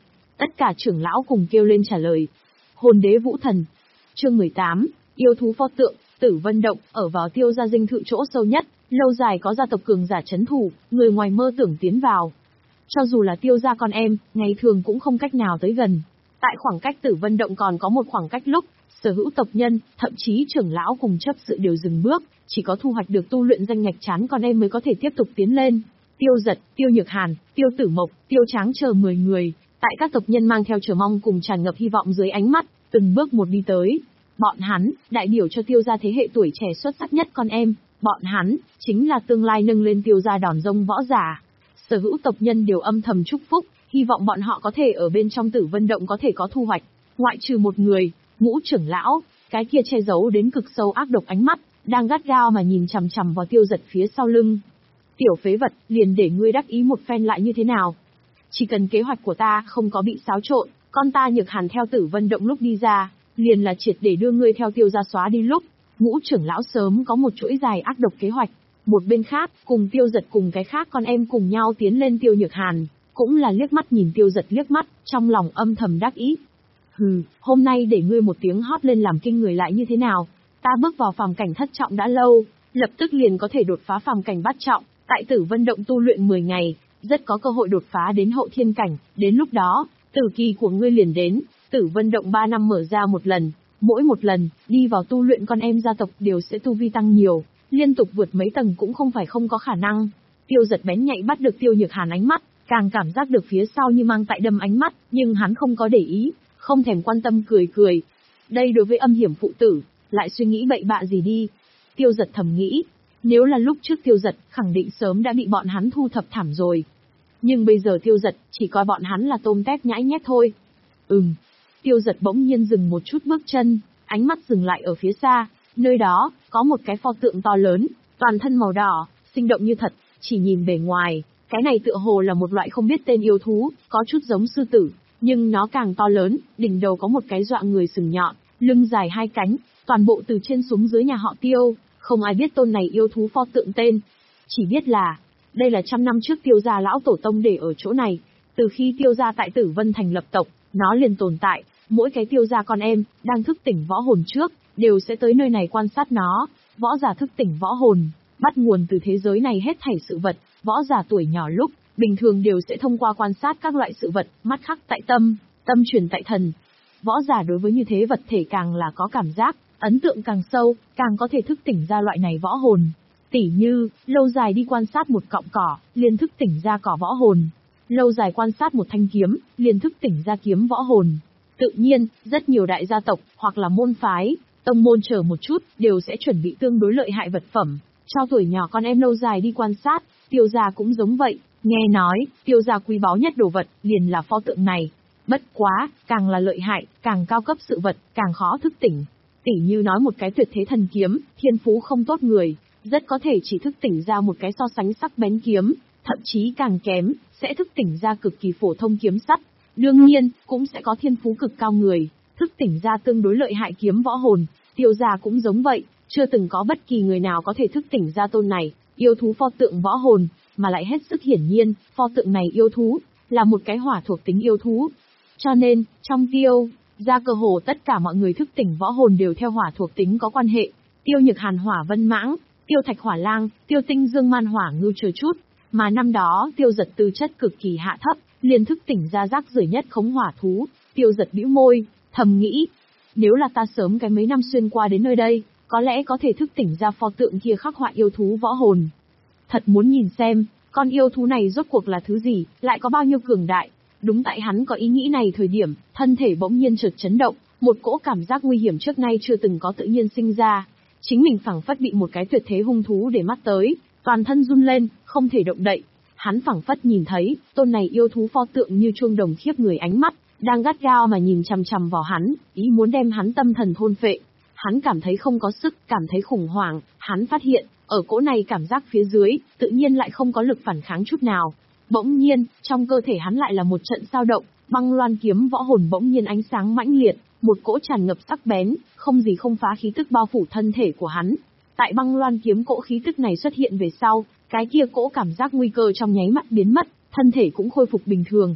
Tất cả trưởng lão cùng kêu lên trả lời. Hồn đế vũ thần. Chương mười tám, yêu thú pho tượng, Tử Vân Động, ở vào Tiêu gia dinh thự chỗ sâu nhất, lâu dài có gia tộc cường giả trấn thủ, người ngoài mơ tưởng tiến vào. Cho dù là Tiêu gia con em, ngày thường cũng không cách nào tới gần. Tại khoảng cách Tử Vân Động còn có một khoảng cách lúc, sở hữu tộc nhân, thậm chí trưởng lão cùng chấp sự đều dừng bước, chỉ có thu hoạch được tu luyện danh ngạch chán con em mới có thể tiếp tục tiến lên. Tiêu Giật, Tiêu Nhược Hàn, Tiêu Tử Mộc, Tiêu Tráng chờ mười người, tại các tộc nhân mang theo chờ mong cùng tràn ngập hy vọng dưới ánh mắt, từng bước một đi tới. Bọn hắn, đại biểu cho Tiêu gia thế hệ tuổi trẻ xuất sắc nhất con em, bọn hắn, chính là tương lai nâng lên Tiêu gia đòn rông võ giả. Sở hữu tộc nhân đều âm thầm chúc phúc, hy vọng bọn họ có thể ở bên trong Tử Vân Động có thể có thu hoạch. Ngoại trừ một người, Ngũ trưởng lão, cái kia che giấu đến cực sâu ác độc ánh mắt, đang gắt gao mà nhìn chằm chằm vào Tiêu Giật phía sau lưng. Tiểu phế vật, liền để ngươi đắc ý một phen lại như thế nào? Chỉ cần kế hoạch của ta không có bị xáo trộn, con ta Nhược Hàn theo Tử Vân Động lúc đi ra, liền là triệt để đưa ngươi theo Tiêu gia xóa đi lúc. Ngũ trưởng lão sớm có một chuỗi dài ác độc kế hoạch. Một bên khác, cùng Tiêu Giật cùng cái khác con em cùng nhau tiến lên Tiêu Nhược Hàn, cũng là liếc mắt nhìn Tiêu Giật liếc mắt, trong lòng âm thầm đắc ý. Hừ, hôm nay để ngươi một tiếng hót lên làm kinh người lại như thế nào? Ta bước vào phàm cảnh thất trọng đã lâu, lập tức liền có thể đột phá phàm cảnh bát trọng, tại Tử Vân Động tu luyện mười ngày, rất có cơ hội đột phá đến hậu thiên cảnh, đến lúc đó, tử kỳ của ngươi liền đến, Tử Vân Động ba năm mở ra một lần, mỗi một lần, đi vào tu luyện con em gia tộc đều sẽ tu vi tăng nhiều, liên tục vượt mấy tầng cũng không phải không có khả năng. Tiêu Giật bén nhạy bắt được Tiêu Nhược Hàn ánh mắt, càng cảm giác được phía sau như mang tại đâm ánh mắt, nhưng hắn không có để ý, không thèm quan tâm cười cười. Đây đối với âm hiểm phụ tử, lại suy nghĩ bậy bạ gì đi. Tiêu Giật thầm nghĩ, nếu là lúc trước Tiêu Giật, khẳng định sớm đã bị bọn hắn thu thập thảm rồi. Nhưng bây giờ Tiêu Giật, chỉ coi bọn hắn là tôm tép nhãi nhét thôi. Ừm. Tiêu Giật bỗng nhiên dừng một chút bước chân, ánh mắt dừng lại ở phía xa, nơi đó, có một cái pho tượng to lớn, toàn thân màu đỏ, sinh động như thật, chỉ nhìn bề ngoài, cái này tựa hồ là một loại không biết tên yêu thú, có chút giống sư tử, nhưng nó càng to lớn, đỉnh đầu có một cái dọa người sừng nhọn, lưng dài hai cánh, toàn bộ từ trên xuống dưới nhà họ Tiêu, không ai biết tôn này yêu thú pho tượng tên. Chỉ biết là, đây là trăm năm trước Tiêu gia lão tổ tông để ở chỗ này, từ khi Tiêu gia tại Tử Vân thành lập tộc, nó liền tồn tại, mỗi cái Tiêu gia con em, đang thức tỉnh võ hồn trước, đều sẽ tới nơi này quan sát nó, võ giả thức tỉnh võ hồn, bắt nguồn từ thế giới này hết thảy sự vật, võ giả tuổi nhỏ lúc, bình thường đều sẽ thông qua quan sát các loại sự vật, mắt khắc tại tâm, tâm truyền tại thần. Võ giả đối với như thế vật thể càng là có cảm giác, ấn tượng càng sâu, càng có thể thức tỉnh ra loại này võ hồn. Tỉ như, lâu dài đi quan sát một cọng cỏ, liền thức tỉnh ra cỏ võ hồn. Lâu dài quan sát một thanh kiếm, liền thức tỉnh ra kiếm võ hồn. Tự nhiên, rất nhiều đại gia tộc, hoặc là môn phái, tông môn chờ một chút, đều sẽ chuẩn bị tương đối lợi hại vật phẩm, cho tuổi nhỏ con em lâu dài đi quan sát. Tiêu gia cũng giống vậy, nghe nói, Tiêu gia quý báu nhất đồ vật, liền là pho tượng này. Bất quá, càng là lợi hại, càng cao cấp sự vật, càng khó thức tỉnh. Tỉ như nói một cái tuyệt thế thần kiếm, thiên phú không tốt người, rất có thể chỉ thức tỉnh ra một cái so sánh sắc bén kiếm, thậm chí càng kém, sẽ thức tỉnh ra cực kỳ phổ thông kiếm sắt. Đương nhiên, cũng sẽ có thiên phú cực cao người, thức tỉnh ra tương đối lợi hại kiếm võ hồn. Tiêu gia cũng giống vậy, chưa từng có bất kỳ người nào có thể thức tỉnh ra tôn này, yêu thú pho tượng võ hồn, mà lại hết sức hiển nhiên, pho tượng này yêu thú, là một cái hỏa thuộc tính yêu thú. Cho nên, trong Tiêu gia cơ hồ tất cả mọi người thức tỉnh võ hồn đều theo hỏa thuộc tính có quan hệ. Tiêu Nhược Hàn hỏa vân mãng, Tiêu Thạch hỏa lang, Tiêu Tinh dương man hỏa ngưu chờ chút, mà năm đó Tiêu Giật tư chất cực kỳ hạ thấp, liền thức tỉnh ra rác rưởi nhất khống hỏa thú. Tiêu Giật bĩu môi, thầm nghĩ, nếu là ta sớm cái mấy năm xuyên qua đến nơi đây, có lẽ có thể thức tỉnh ra pho tượng kia khắc họa yêu thú võ hồn. Thật muốn nhìn xem, con yêu thú này rốt cuộc là thứ gì, lại có bao nhiêu cường đại. Đúng tại hắn có ý nghĩ này thời điểm, thân thể bỗng nhiên chợt chấn động, một cỗ cảm giác nguy hiểm trước nay chưa từng có tự nhiên sinh ra. Chính mình phảng phất bị một cái tuyệt thế hung thú để mắt tới, toàn thân run lên, không thể động đậy. Hắn phảng phất nhìn thấy, tôn này yêu thú pho tượng như chuông đồng khiếp người ánh mắt, đang gắt gao mà nhìn chằm chằm vào hắn, ý muốn đem hắn tâm thần thôn phệ. Hắn cảm thấy không có sức, cảm thấy khủng hoảng, hắn phát hiện, ở cỗ này cảm giác phía dưới, tự nhiên lại không có lực phản kháng chút nào. Bỗng nhiên, trong cơ thể hắn lại là một trận dao động, băng loan kiếm võ hồn bỗng nhiên ánh sáng mãnh liệt, một cỗ tràn ngập sắc bén, không gì không phá khí tức bao phủ thân thể của hắn. Tại băng loan kiếm cỗ khí tức này xuất hiện về sau, cái kia cỗ cảm giác nguy cơ trong nháy mắt biến mất, thân thể cũng khôi phục bình thường.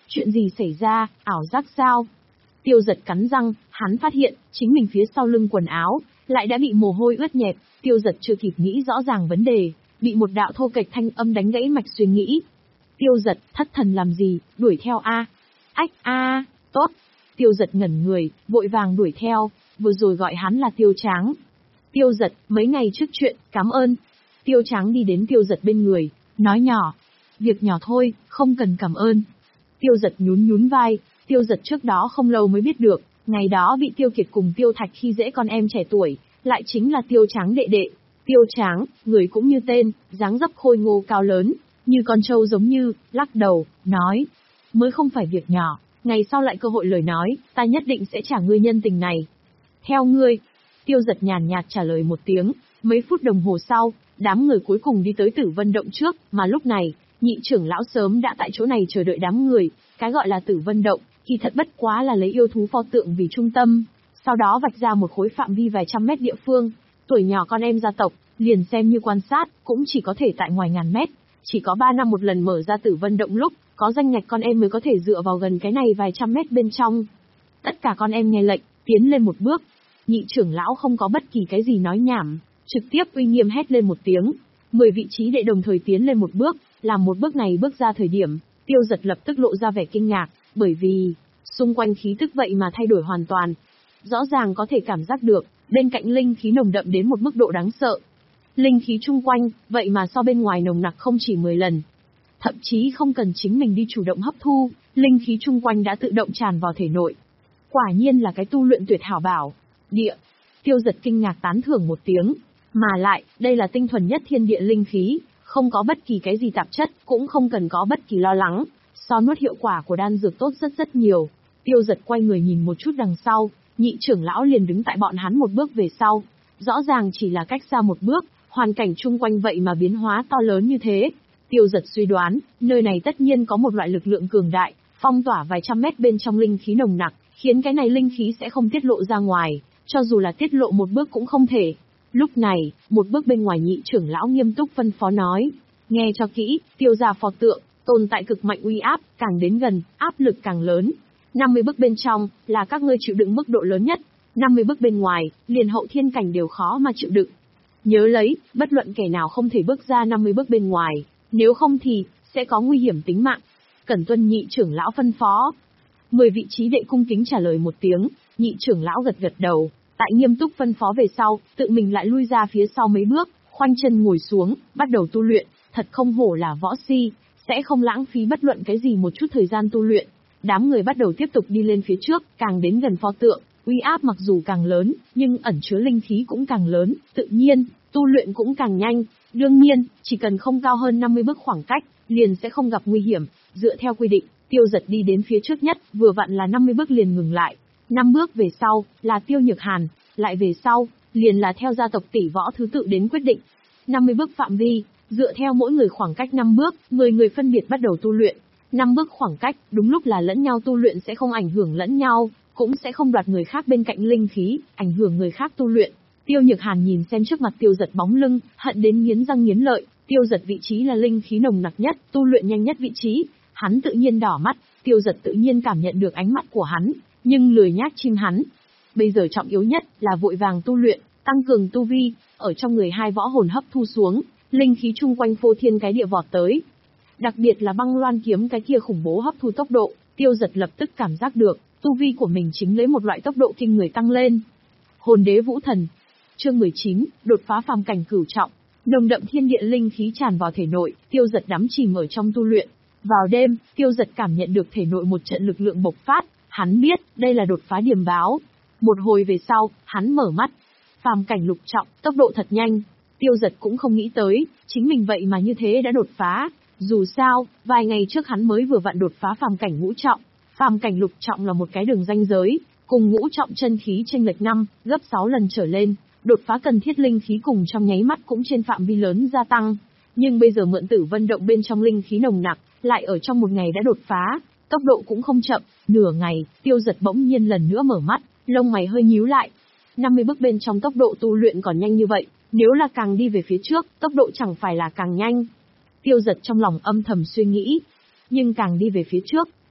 Chuyện gì xảy ra, ảo giác sao? Tiêu Giật cắn răng, hắn phát hiện, chính mình phía sau lưng quần áo, lại đã bị mồ hôi ướt nhẹp. Tiêu Giật chưa kịp nghĩ rõ ràng vấn đề, bị một đạo thô kệch thanh âm đánh gãy mạch suy nghĩ. Tiêu Giật, thất thần làm gì, đuổi theo a. Ách a, tốt. Tiêu Giật ngẩn người, vội vàng đuổi theo, vừa rồi gọi hắn là Tiêu Tráng. Tiêu Giật, mấy ngày trước chuyện, cảm ơn. Tiêu Tráng đi đến Tiêu Giật bên người, nói nhỏ. Việc nhỏ thôi, không cần cảm ơn. Tiêu Giật nhún nhún vai, Tiêu Giật trước đó không lâu mới biết được, ngày đó bị Tiêu Kiệt cùng Tiêu Thạch khi dễ con em trẻ tuổi, lại chính là Tiêu Tráng đệ đệ. Tiêu Tráng, người cũng như tên, dáng dấp khôi ngô cao lớn, như con trâu giống như, lắc đầu, nói. Mới không phải việc nhỏ, ngày sau lại cơ hội lời nói, ta nhất định sẽ trả ngươi nhân tình này. Theo ngươi. Tiêu Giật nhàn nhạt trả lời một tiếng, mấy phút đồng hồ sau, đám người cuối cùng đi tới Tử Vân Động trước, mà lúc này, nhị trưởng lão sớm đã tại chỗ này chờ đợi đám người, cái gọi là Tử Vân Động, thì thật bất quá là lấy yêu thú pho tượng vì trung tâm, sau đó vạch ra một khối phạm vi vài trăm mét địa phương, tuổi nhỏ con em gia tộc, liền xem như quan sát, cũng chỉ có thể tại ngoài ngàn mét, chỉ có ba năm một lần mở ra Tử Vân Động lúc, có danh ngạch con em mới có thể dựa vào gần cái này vài trăm mét bên trong. Tất cả con em nghe lệnh, tiến lên một bước. Nhị trưởng lão không có bất kỳ cái gì nói nhảm, trực tiếp uy nghiêm hét lên một tiếng. Mười vị trí đệ đồng thời tiến lên một bước, làm một bước này bước ra thời điểm, Tiêu Giật lập tức lộ ra vẻ kinh ngạc, bởi vì, xung quanh khí tức vậy mà thay đổi hoàn toàn. Rõ ràng có thể cảm giác được, bên cạnh linh khí nồng đậm đến một mức độ đáng sợ. Linh khí chung quanh, vậy mà so bên ngoài nồng nặc không chỉ mười lần. Thậm chí không cần chính mình đi chủ động hấp thu, linh khí chung quanh đã tự động tràn vào thể nội. Quả nhiên là cái tu luyện tuyệt hảo bảo. Địa. Tiêu Giật kinh ngạc tán thưởng một tiếng. Mà lại, đây là tinh thuần nhất thiên địa linh khí, không có bất kỳ cái gì tạp chất, cũng không cần có bất kỳ lo lắng. So nuốt hiệu quả của đan dược tốt rất rất nhiều. Tiêu Giật quay người nhìn một chút đằng sau, nhị trưởng lão liền đứng tại bọn hắn một bước về sau. Rõ ràng chỉ là cách xa một bước, hoàn cảnh chung quanh vậy mà biến hóa to lớn như thế. Tiêu Giật suy đoán, nơi này tất nhiên có một loại lực lượng cường đại, phong tỏa vài trăm mét bên trong linh khí nồng nặc, khiến cái này linh khí sẽ không tiết lộ ra ngoài, cho dù là tiết lộ một bước cũng không thể. Lúc này, một bước bên ngoài nhị trưởng lão nghiêm túc phân phó nói, nghe cho kỹ, Tiêu gia pho tượng, tồn tại cực mạnh uy áp, càng đến gần, áp lực càng lớn. năm mươi bước bên trong, là các ngươi chịu đựng mức độ lớn nhất, năm mươi bước bên ngoài, liền hậu thiên cảnh đều khó mà chịu đựng. Nhớ lấy, bất luận kẻ nào không thể bước ra năm mươi bước bên ngoài, nếu không thì, sẽ có nguy hiểm tính mạng. Cẩn tuân nhị trưởng lão phân phó. Mười vị trí đệ cung kính trả lời một tiếng, nhị trưởng lão gật gật đầu, tại nghiêm túc phân phó về sau, tự mình lại lui ra phía sau mấy bước, khoanh chân ngồi xuống, bắt đầu tu luyện, thật không hổ là võ si, sẽ không lãng phí bất luận cái gì một chút thời gian tu luyện. Đám người bắt đầu tiếp tục đi lên phía trước, càng đến gần pho tượng, uy áp mặc dù càng lớn, nhưng ẩn chứa linh khí cũng càng lớn, tự nhiên, tu luyện cũng càng nhanh. Đương nhiên, chỉ cần không cao hơn năm mươi bước khoảng cách, liền sẽ không gặp nguy hiểm. Dựa theo quy định, Tiêu Giật đi đến phía trước nhất, vừa vặn là năm mươi bước liền ngừng lại. năm bước về sau, là Tiêu Nhược Hàn, lại về sau, liền là theo gia tộc tỷ võ thứ tự đến quyết định. năm mươi bước phạm vi, dựa theo mỗi người khoảng cách năm bước, mười người phân biệt bắt đầu tu luyện. năm bước khoảng cách, đúng lúc là lẫn nhau tu luyện sẽ không ảnh hưởng lẫn nhau, cũng sẽ không đoạt người khác bên cạnh linh khí, ảnh hưởng người khác tu luyện. Tiêu Nhược Hàn nhìn xem trước mặt Tiêu Giật bóng lưng, hận đến nghiến răng nghiến lợi. Tiêu Giật vị trí là linh khí nồng nặc nhất, tu luyện nhanh nhất vị trí, hắn tự nhiên đỏ mắt. Tiêu Giật tự nhiên cảm nhận được ánh mắt của hắn, nhưng lười nhác chim hắn. Bây giờ trọng yếu nhất là vội vàng tu luyện, tăng cường tu vi, ở trong người hai võ hồn hấp thu xuống, linh khí chung quanh phô thiên cái địa vọt tới. Đặc biệt là băng loan kiếm cái kia khủng bố hấp thu tốc độ, Tiêu Giật lập tức cảm giác được, tu vi của mình chính lấy một loại tốc độ kinh người tăng lên. Hồn đế vũ thần. Chương mười chín, đột phá phàm cảnh cửu trọng. Nồng đậm thiên địa linh khí tràn vào thể nội, Tiêu Giật đắm chìm ở trong tu luyện. Vào đêm, Tiêu Giật cảm nhận được thể nội một trận lực lượng bộc phát, hắn biết, đây là đột phá điểm báo. Một hồi về sau, hắn mở mắt. Phàm cảnh lục trọng, tốc độ thật nhanh. Tiêu Giật cũng không nghĩ tới, chính mình vậy mà như thế đã đột phá. Dù sao, vài ngày trước hắn mới vừa vặn đột phá phàm cảnh ngũ trọng. Phàm cảnh lục trọng là một cái đường ranh giới, cùng ngũ trọng chân khí chênh lệch năm, gấp sáu lần trở lên. Đột phá cần thiết linh khí cùng trong nháy mắt cũng trên phạm vi lớn gia tăng. Nhưng bây giờ mượn Tử Vân Động bên trong linh khí nồng nặc, lại ở trong một ngày đã đột phá, tốc độ cũng không chậm. Nửa ngày, Tiêu Giật bỗng nhiên lần nữa mở mắt, lông mày hơi nhíu lại. năm mươi bước bên trong tốc độ tu luyện còn nhanh như vậy, nếu là càng đi về phía trước, tốc độ chẳng phải là càng nhanh. Tiêu Giật trong lòng âm thầm suy nghĩ. Nhưng càng đi về phía trước,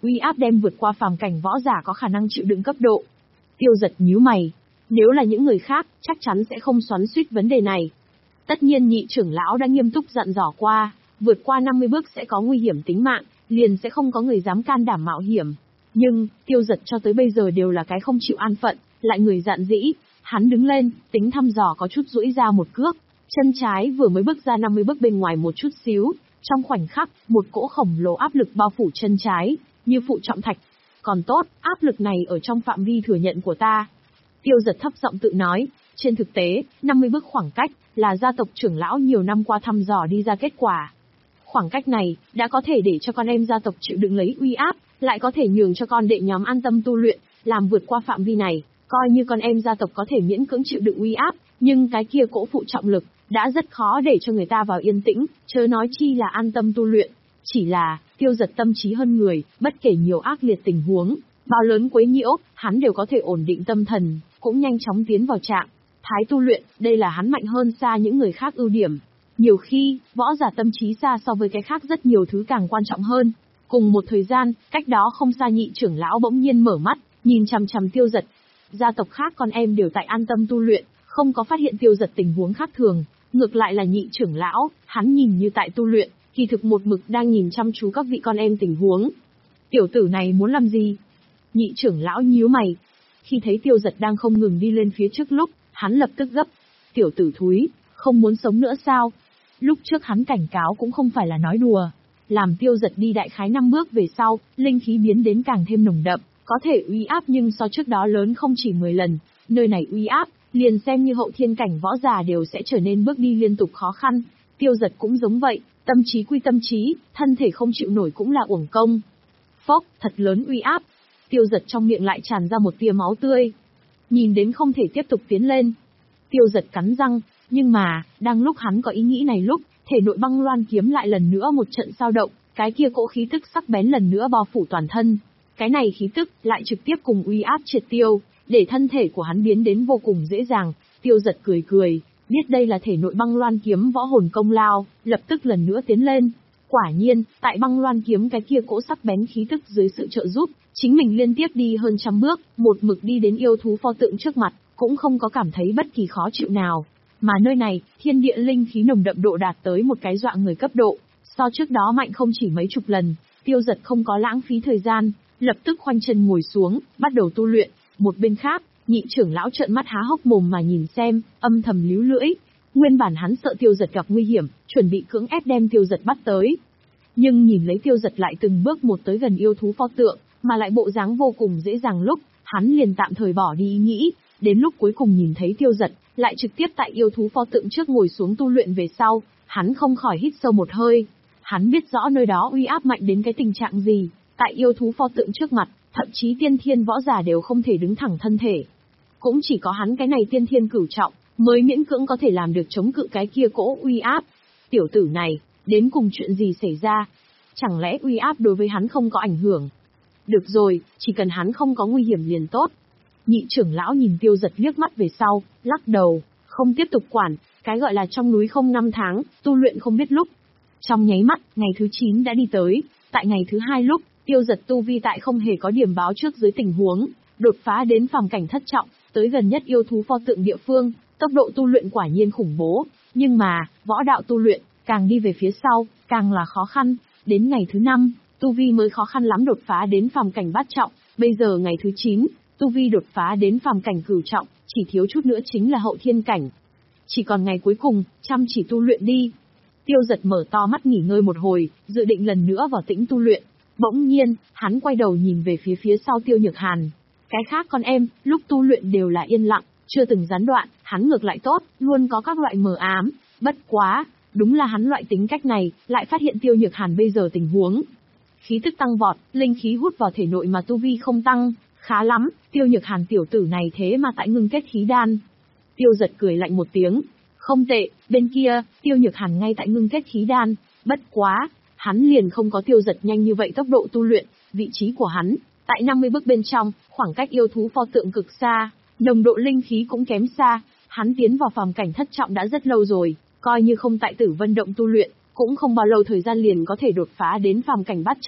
uy áp đem vượt qua phàm cảnh võ giả có khả năng chịu đựng cấp độ. Tiêu Giật nhíu mày, nếu là những người khác, chắc chắn sẽ không xoắn xuýt vấn đề này. Tất nhiên nhị trưởng lão đã nghiêm túc dặn dò qua, vượt qua năm mươi bước sẽ có nguy hiểm tính mạng, liền sẽ không có người dám can đảm mạo hiểm. Nhưng, Tiêu Giật cho tới bây giờ đều là cái không chịu an phận, lại người dạn dĩ. Hắn đứng lên, tính thăm dò có chút duỗi ra một cước, chân trái vừa mới bước ra năm mươi bước bên ngoài một chút xíu, trong khoảnh khắc, một cỗ khổng lồ áp lực bao phủ chân trái, như phụ trọng thạch. Còn tốt, áp lực này ở trong phạm vi thừa nhận của ta. Tiêu Giật thấp giọng tự nói, trên thực tế, năm mươi bước khoảng cách, là gia tộc trưởng lão nhiều năm qua thăm dò đi ra kết quả. Khoảng cách này, đã có thể để cho con em gia tộc chịu đựng lấy uy áp, lại có thể nhường cho con đệ nhóm an tâm tu luyện, làm vượt qua phạm vi này, coi như con em gia tộc có thể miễn cưỡng chịu đựng uy áp, nhưng cái kia cỗ phụ trọng lực, đã rất khó để cho người ta vào yên tĩnh, chớ nói chi là an tâm tu luyện. Chỉ là, Tiêu Giật tâm trí hơn người, bất kể nhiều ác liệt tình huống, bao lớn quấy nhiễu, hắn đều có thể ổn định tâm thần, cũng nhanh chóng tiến vào trạng thái tu luyện, đây là hắn mạnh hơn xa những người khác ưu điểm. Nhiều khi, võ giả tâm trí xa so với cái khác rất nhiều thứ càng quan trọng hơn. Cùng một thời gian, cách đó không xa nhị trưởng lão bỗng nhiên mở mắt, nhìn chằm chằm Tiêu Giật. Gia tộc khác con em đều tại an tâm tu luyện, không có phát hiện Tiêu Giật tình huống khác thường, ngược lại là nhị trưởng lão, hắn nhìn như tại tu luyện, kỳ thực một mực đang nhìn chăm chú các vị con em tình huống. Tiểu tử này muốn làm gì? Nhị trưởng lão nhíu mày. Khi thấy Tiêu Giật đang không ngừng đi lên phía trước lúc, hắn lập tức gấp. Tiểu tử thúi, không muốn sống nữa sao? Lúc trước hắn cảnh cáo cũng không phải là nói đùa. Làm Tiêu Giật đi đại khái năm bước về sau, linh khí biến đến càng thêm nồng đậm, có thể uy áp nhưng so trước đó lớn không chỉ mười lần. Nơi này uy áp, liền xem như hậu thiên cảnh võ giả đều sẽ trở nên bước đi liên tục khó khăn. Tiêu Giật cũng giống vậy, tâm trí quy tâm trí, thân thể không chịu nổi cũng là uổng công. Phốc, thật lớn uy áp. Tiêu Giật trong miệng lại tràn ra một tia máu tươi. Nhìn đến không thể tiếp tục tiến lên. Tiêu Giật cắn răng, nhưng mà, đang lúc hắn có ý nghĩ này lúc, thể nội băng loan kiếm lại lần nữa một trận dao động, cái kia cỗ khí tức sắc bén lần nữa bao phủ toàn thân. Cái này khí tức lại trực tiếp cùng uy áp triệt tiêu, để thân thể của hắn biến đến vô cùng dễ dàng. Tiêu Giật cười cười, biết đây là thể nội băng loan kiếm võ hồn công lao, lập tức lần nữa tiến lên. Quả nhiên, tại băng loan kiếm cái kia cỗ sắc bén khí tức dưới sự trợ giúp, chính mình liên tiếp đi hơn trăm bước, một mực đi đến yêu thú pho tượng trước mặt, cũng không có cảm thấy bất kỳ khó chịu nào. Mà nơi này, thiên địa linh khí nồng đậm độ đạt tới một cái dọa người cấp độ, so trước đó mạnh không chỉ mấy chục lần. Tiêu Giật không có lãng phí thời gian, lập tức khoanh chân ngồi xuống, bắt đầu tu luyện. Một bên khác, nhị trưởng lão trợn mắt há hốc mồm mà nhìn xem, âm thầm líu lưỡi. Nguyên bản hắn sợ Tiêu Giật gặp nguy hiểm, chuẩn bị cưỡng ép đem Tiêu Giật bắt tới. Nhưng nhìn lấy Tiêu Giật lại từng bước một tới gần yêu thú pho tượng, mà lại bộ dáng vô cùng dễ dàng lúc, hắn liền tạm thời bỏ đi ý nghĩ. Đến lúc cuối cùng nhìn thấy Tiêu Giật, lại trực tiếp tại yêu thú pho tượng trước ngồi xuống tu luyện về sau, hắn không khỏi hít sâu một hơi. Hắn biết rõ nơi đó uy áp mạnh đến cái tình trạng gì, tại yêu thú pho tượng trước mặt, thậm chí tiên thiên võ giả đều không thể đứng thẳng thân thể. Cũng chỉ có hắn cái này tiên thiên cửu trọng, mới miễn cưỡng có thể làm được chống cự cái kia cỗ uy áp. Tiểu tử này, đến cùng chuyện gì xảy ra? Chẳng lẽ uy áp đối với hắn không có ảnh hưởng? Được rồi, chỉ cần hắn không có nguy hiểm liền tốt. Nhị trưởng lão nhìn Tiêu Giật liếc mắt về sau, lắc đầu, không tiếp tục quản, cái gọi là trong núi không năm tháng, tu luyện không biết lúc. Trong nháy mắt, ngày thứ chín đã đi tới, tại ngày thứ hai lúc, Tiêu Giật tu vi tại không hề có điểm báo trước dưới tình huống, đột phá đến phàm cảnh thất trọng, tới gần nhất yêu thú pho tượng địa phương, tốc độ tu luyện quả nhiên khủng bố, nhưng mà, võ đạo tu luyện, càng đi về phía sau, càng là khó khăn, đến ngày thứ năm, tu vi mới khó khăn lắm đột phá đến phàm cảnh bát trọng, bây giờ ngày thứ chín, tu vi đột phá đến phàm cảnh cửu trọng, chỉ thiếu chút nữa chính là hậu thiên cảnh. Chỉ còn ngày cuối cùng, chăm chỉ tu luyện đi. Tiêu Giật mở to mắt nghỉ ngơi một hồi, dự định lần nữa vào tĩnh tu luyện. Bỗng nhiên, hắn quay đầu nhìn về phía phía sau Tiêu Nhược Hàn. Cái khác con em, lúc tu luyện đều là yên lặng, chưa từng gián đoạn, hắn ngược lại tốt, luôn có các loại mờ ám. Bất quá, đúng là hắn loại tính cách này, lại phát hiện Tiêu Nhược Hàn bây giờ tình huống. Khí tức tăng vọt, linh khí hút vào thể nội mà tu vi không tăng, khá lắm, Tiêu Nhược Hàn tiểu tử này thế mà tại ngưng kết khí đan. Tiêu Giật cười lạnh một tiếng. Không tệ, bên kia, Tiêu Nhược Hàn ngay tại ngưng kết khí đan, bất quá, hắn liền không có Tiêu Giật nhanh như vậy tốc độ tu luyện, vị trí của hắn, tại năm mươi bước bên trong, khoảng cách yêu thú pho tượng cực xa, nồng độ linh khí cũng kém xa, hắn tiến vào phàm cảnh thất trọng đã rất lâu rồi, coi như không tại Tử Vân động tu luyện, cũng không bao lâu thời gian liền có thể đột phá đến phàm cảnh bát trọng,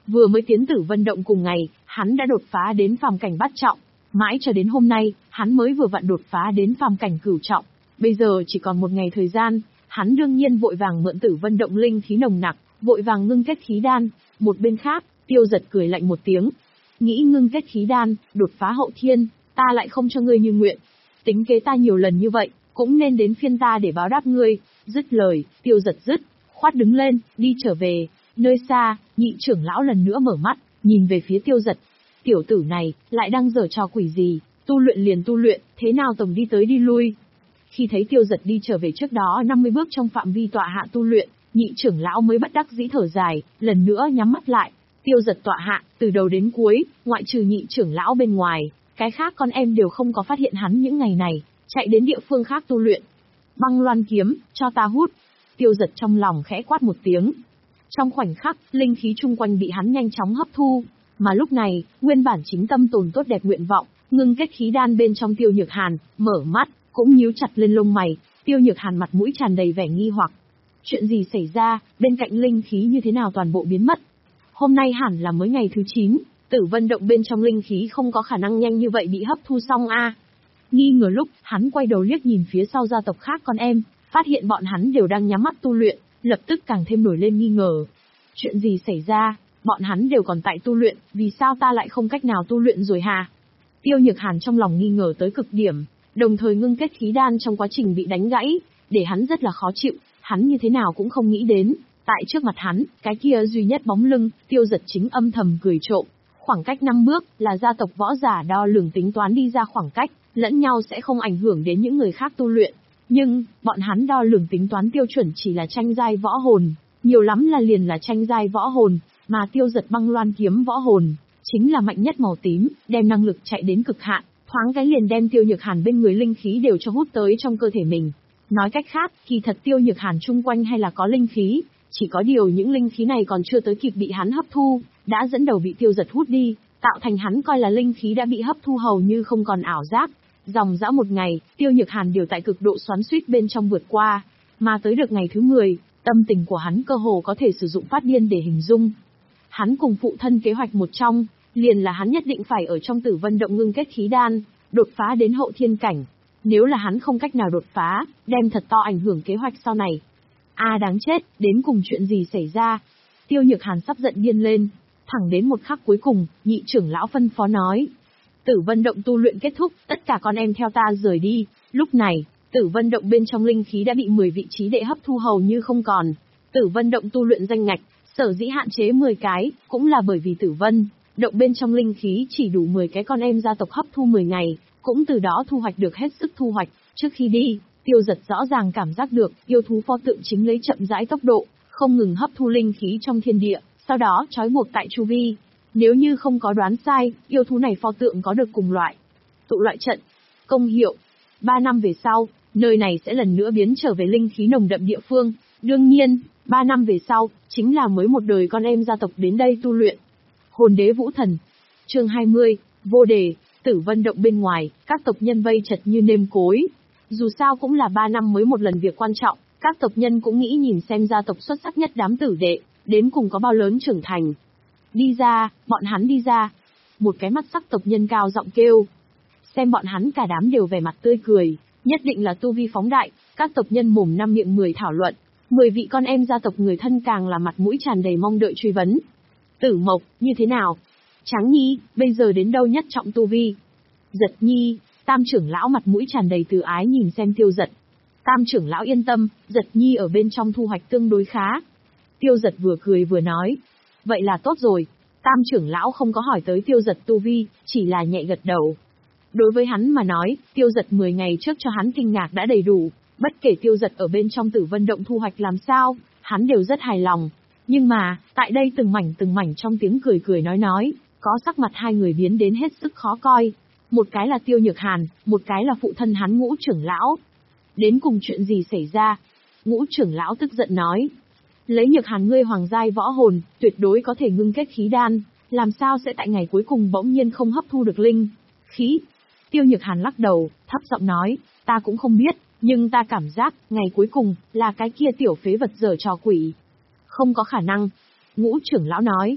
Vừa mới tiến Tử Vân Động cùng ngày, hắn đã đột phá đến phàm cảnh bát trọng. Mãi cho đến hôm nay, hắn mới vừa vặn đột phá đến phàm cảnh cửu trọng. Bây giờ chỉ còn một ngày thời gian, hắn đương nhiên vội vàng mượn Tử Vân Động linh khí nồng nặc, vội vàng ngưng kết khí đan. Một bên khác, Tiêu Giật cười lạnh một tiếng. Nghĩ ngưng kết khí đan, đột phá hậu thiên, ta lại không cho ngươi như nguyện. Tính kế ta nhiều lần như vậy, cũng nên đến phiên ta để báo đáp ngươi. Dứt lời, Tiêu Giật dứt khoát đứng lên, đi trở về. Nơi xa, nhị trưởng lão lần nữa mở mắt, nhìn về phía Tiêu Giật. Tiểu tử này, lại đang giở trò quỷ gì, tu luyện liền tu luyện, thế nào tổng đi tới đi lui. Khi thấy Tiêu Giật đi trở về trước đó năm mươi bước trong phạm vi tọa hạ tu luyện, nhị trưởng lão mới bất đắc dĩ thở dài, lần nữa nhắm mắt lại. Tiêu Giật tọa hạ, từ đầu đến cuối, ngoại trừ nhị trưởng lão bên ngoài, cái khác con em đều không có phát hiện hắn những ngày này, chạy đến địa phương khác tu luyện. Băng loan kiếm, cho ta hút. Tiêu Giật trong lòng khẽ quát một tiếng. Trong khoảnh khắc, linh khí chung quanh bị hắn nhanh chóng hấp thu, mà lúc này, nguyên bản chính tâm tồn tốt đẹp nguyện vọng, ngưng kết khí đan bên trong Tiêu Nhược Hàn, mở mắt, cũng nhíu chặt lên lông mày. Tiêu Nhược Hàn mặt mũi tràn đầy vẻ nghi hoặc. Chuyện gì xảy ra, bên cạnh linh khí như thế nào toàn bộ biến mất? Hôm nay hẳn là mới ngày thứ chín, Tử Vân Động bên trong linh khí không có khả năng nhanh như vậy bị hấp thu xong a. À. Nghi ngờ lúc, hắn quay đầu liếc nhìn phía sau gia tộc khác con em, phát hiện bọn hắn đều đang nhắm mắt tu luyện, lập tức càng thêm nổi lên nghi ngờ. Chuyện gì xảy ra, bọn hắn đều còn tại tu luyện, vì sao ta lại không cách nào tu luyện rồi hả? Tiêu Nhược Hàn trong lòng nghi ngờ tới cực điểm, đồng thời ngưng kết khí đan trong quá trình bị đánh gãy, để hắn rất là khó chịu, hắn như thế nào cũng không nghĩ đến. Tại trước mặt hắn, cái kia duy nhất bóng lưng, Tiêu Giật chính âm thầm cười trộm. Khoảng cách năm bước, là gia tộc võ giả đo lường tính toán đi ra khoảng cách, lẫn nhau sẽ không ảnh hưởng đến những người khác tu luyện. Nhưng, bọn hắn đo lường tính toán tiêu chuẩn chỉ là tranh giai võ hồn, nhiều lắm là liền là tranh giai võ hồn, mà Tiêu Giật băng loan kiếm võ hồn, chính là mạnh nhất màu tím, đem năng lực chạy đến cực hạn, thoáng cái liền đem Tiêu Nhược Hàn bên người linh khí đều cho hút tới trong cơ thể mình. Nói cách khác, kỳ thật Tiêu Nhược Hàn chung quanh hay là có linh khí, chỉ có điều những linh khí này còn chưa tới kịp bị hắn hấp thu, đã dẫn đầu bị Tiêu Giật hút đi, tạo thành hắn coi là linh khí đã bị hấp thu hầu như không còn ảo giác. Dòng dã một ngày, Tiêu Nhược Hàn đều tại cực độ xoắn xuýt bên trong vượt qua, mà tới được ngày thứ mười, tâm tình của hắn cơ hồ có thể sử dụng phát điên để hình dung. Hắn cùng phụ thân kế hoạch một trong, liền là hắn nhất định phải ở trong Tử Vân Động ngưng kết khí đan, đột phá đến hậu thiên cảnh. Nếu là hắn không cách nào đột phá, đem thật to ảnh hưởng kế hoạch sau này. A à, đáng chết, đến cùng chuyện gì xảy ra? Tiêu Nhược Hàn sắp giận điên lên, thẳng đến một khắc cuối cùng, nhị trưởng lão phân phó nói. Tử Vân Động tu luyện kết thúc, tất cả con em theo ta rời đi. Lúc này, Tử Vân Động bên trong linh khí đã bị mười vị trí đệ hấp thu hầu như không còn. Tử Vân Động tu luyện danh ngạch, sở dĩ hạn chế mười cái, cũng là bởi vì Tử Vân Động bên trong linh khí chỉ đủ mười cái con em gia tộc hấp thu mười ngày, cũng từ đó thu hoạch được hết sức thu hoạch. Trước khi đi, Tiêu Giật rõ ràng cảm giác được, yêu thú pho tượng chính lấy chậm rãi tốc độ, không ngừng hấp thu linh khí trong thiên địa, sau đó trói buộc tại chu vi. Nếu như không có đoán sai, yêu thú này pho tượng có được cùng loại tụ loại trận. Công hiệu: ba năm về sau, nơi này sẽ lần nữa biến trở về linh khí nồng đậm địa phương. Đương nhiên, ba năm về sau, chính là mới một đời con em gia tộc đến đây tu luyện. Hồn Đế Vũ Thần. Chương hai mươi, vô đề. Tử Vân Động bên ngoài, các tộc nhân vây chật như nêm cối. Dù sao cũng là ba năm mới một lần việc quan trọng, các tộc nhân cũng nghĩ nhìn xem gia tộc xuất sắc nhất đám tử đệ, đến cùng có bao lớn trưởng thành. Đi ra, bọn hắn đi ra. Một cái mắt sắc tộc nhân cao giọng kêu. Xem bọn hắn cả đám đều vẻ mặt tươi cười, nhất định là tu vi phóng đại, các tộc nhân mồm năm miệng mười thảo luận. Mười vị con em gia tộc người thân càng là mặt mũi tràn đầy mong đợi truy vấn. Tử Mộc, như thế nào? Tráng Nhi, bây giờ đến đâu nhất trọng tu vi? Giật Nhi, Tam trưởng lão mặt mũi tràn đầy từ ái nhìn xem Tiêu Giật. Tam trưởng lão yên tâm, Giật Nhi ở bên trong thu hoạch tương đối khá. Tiêu Giật vừa cười vừa nói. Vậy là tốt rồi. Tam trưởng lão không có hỏi tới Tiêu Giật tu vi, chỉ là nhẹ gật đầu. Đối với hắn mà nói, Tiêu Giật mười ngày trước cho hắn kinh ngạc đã đầy đủ, bất kể Tiêu Giật ở bên trong Tử Vân Động thu hoạch làm sao, hắn đều rất hài lòng. Nhưng mà, tại đây từng mảnh từng mảnh trong tiếng cười cười nói nói, có sắc mặt hai người biến đến hết sức khó coi. Một cái là Tiêu Nhược Hàn, một cái là phụ thân hắn Ngũ trưởng lão. Đến cùng chuyện gì xảy ra? Ngũ trưởng lão tức giận nói. Lấy Nhược Hàn ngươi hoàng giai võ hồn, tuyệt đối có thể ngưng kết khí đan, làm sao sẽ tại ngày cuối cùng bỗng nhiên không hấp thu được linh khí? Tiêu Nhược Hàn lắc đầu, thấp giọng nói, ta cũng không biết, nhưng ta cảm giác, ngày cuối cùng, là cái kia tiểu phế vật dở trò quỷ. Không có khả năng. Ngũ trưởng lão nói.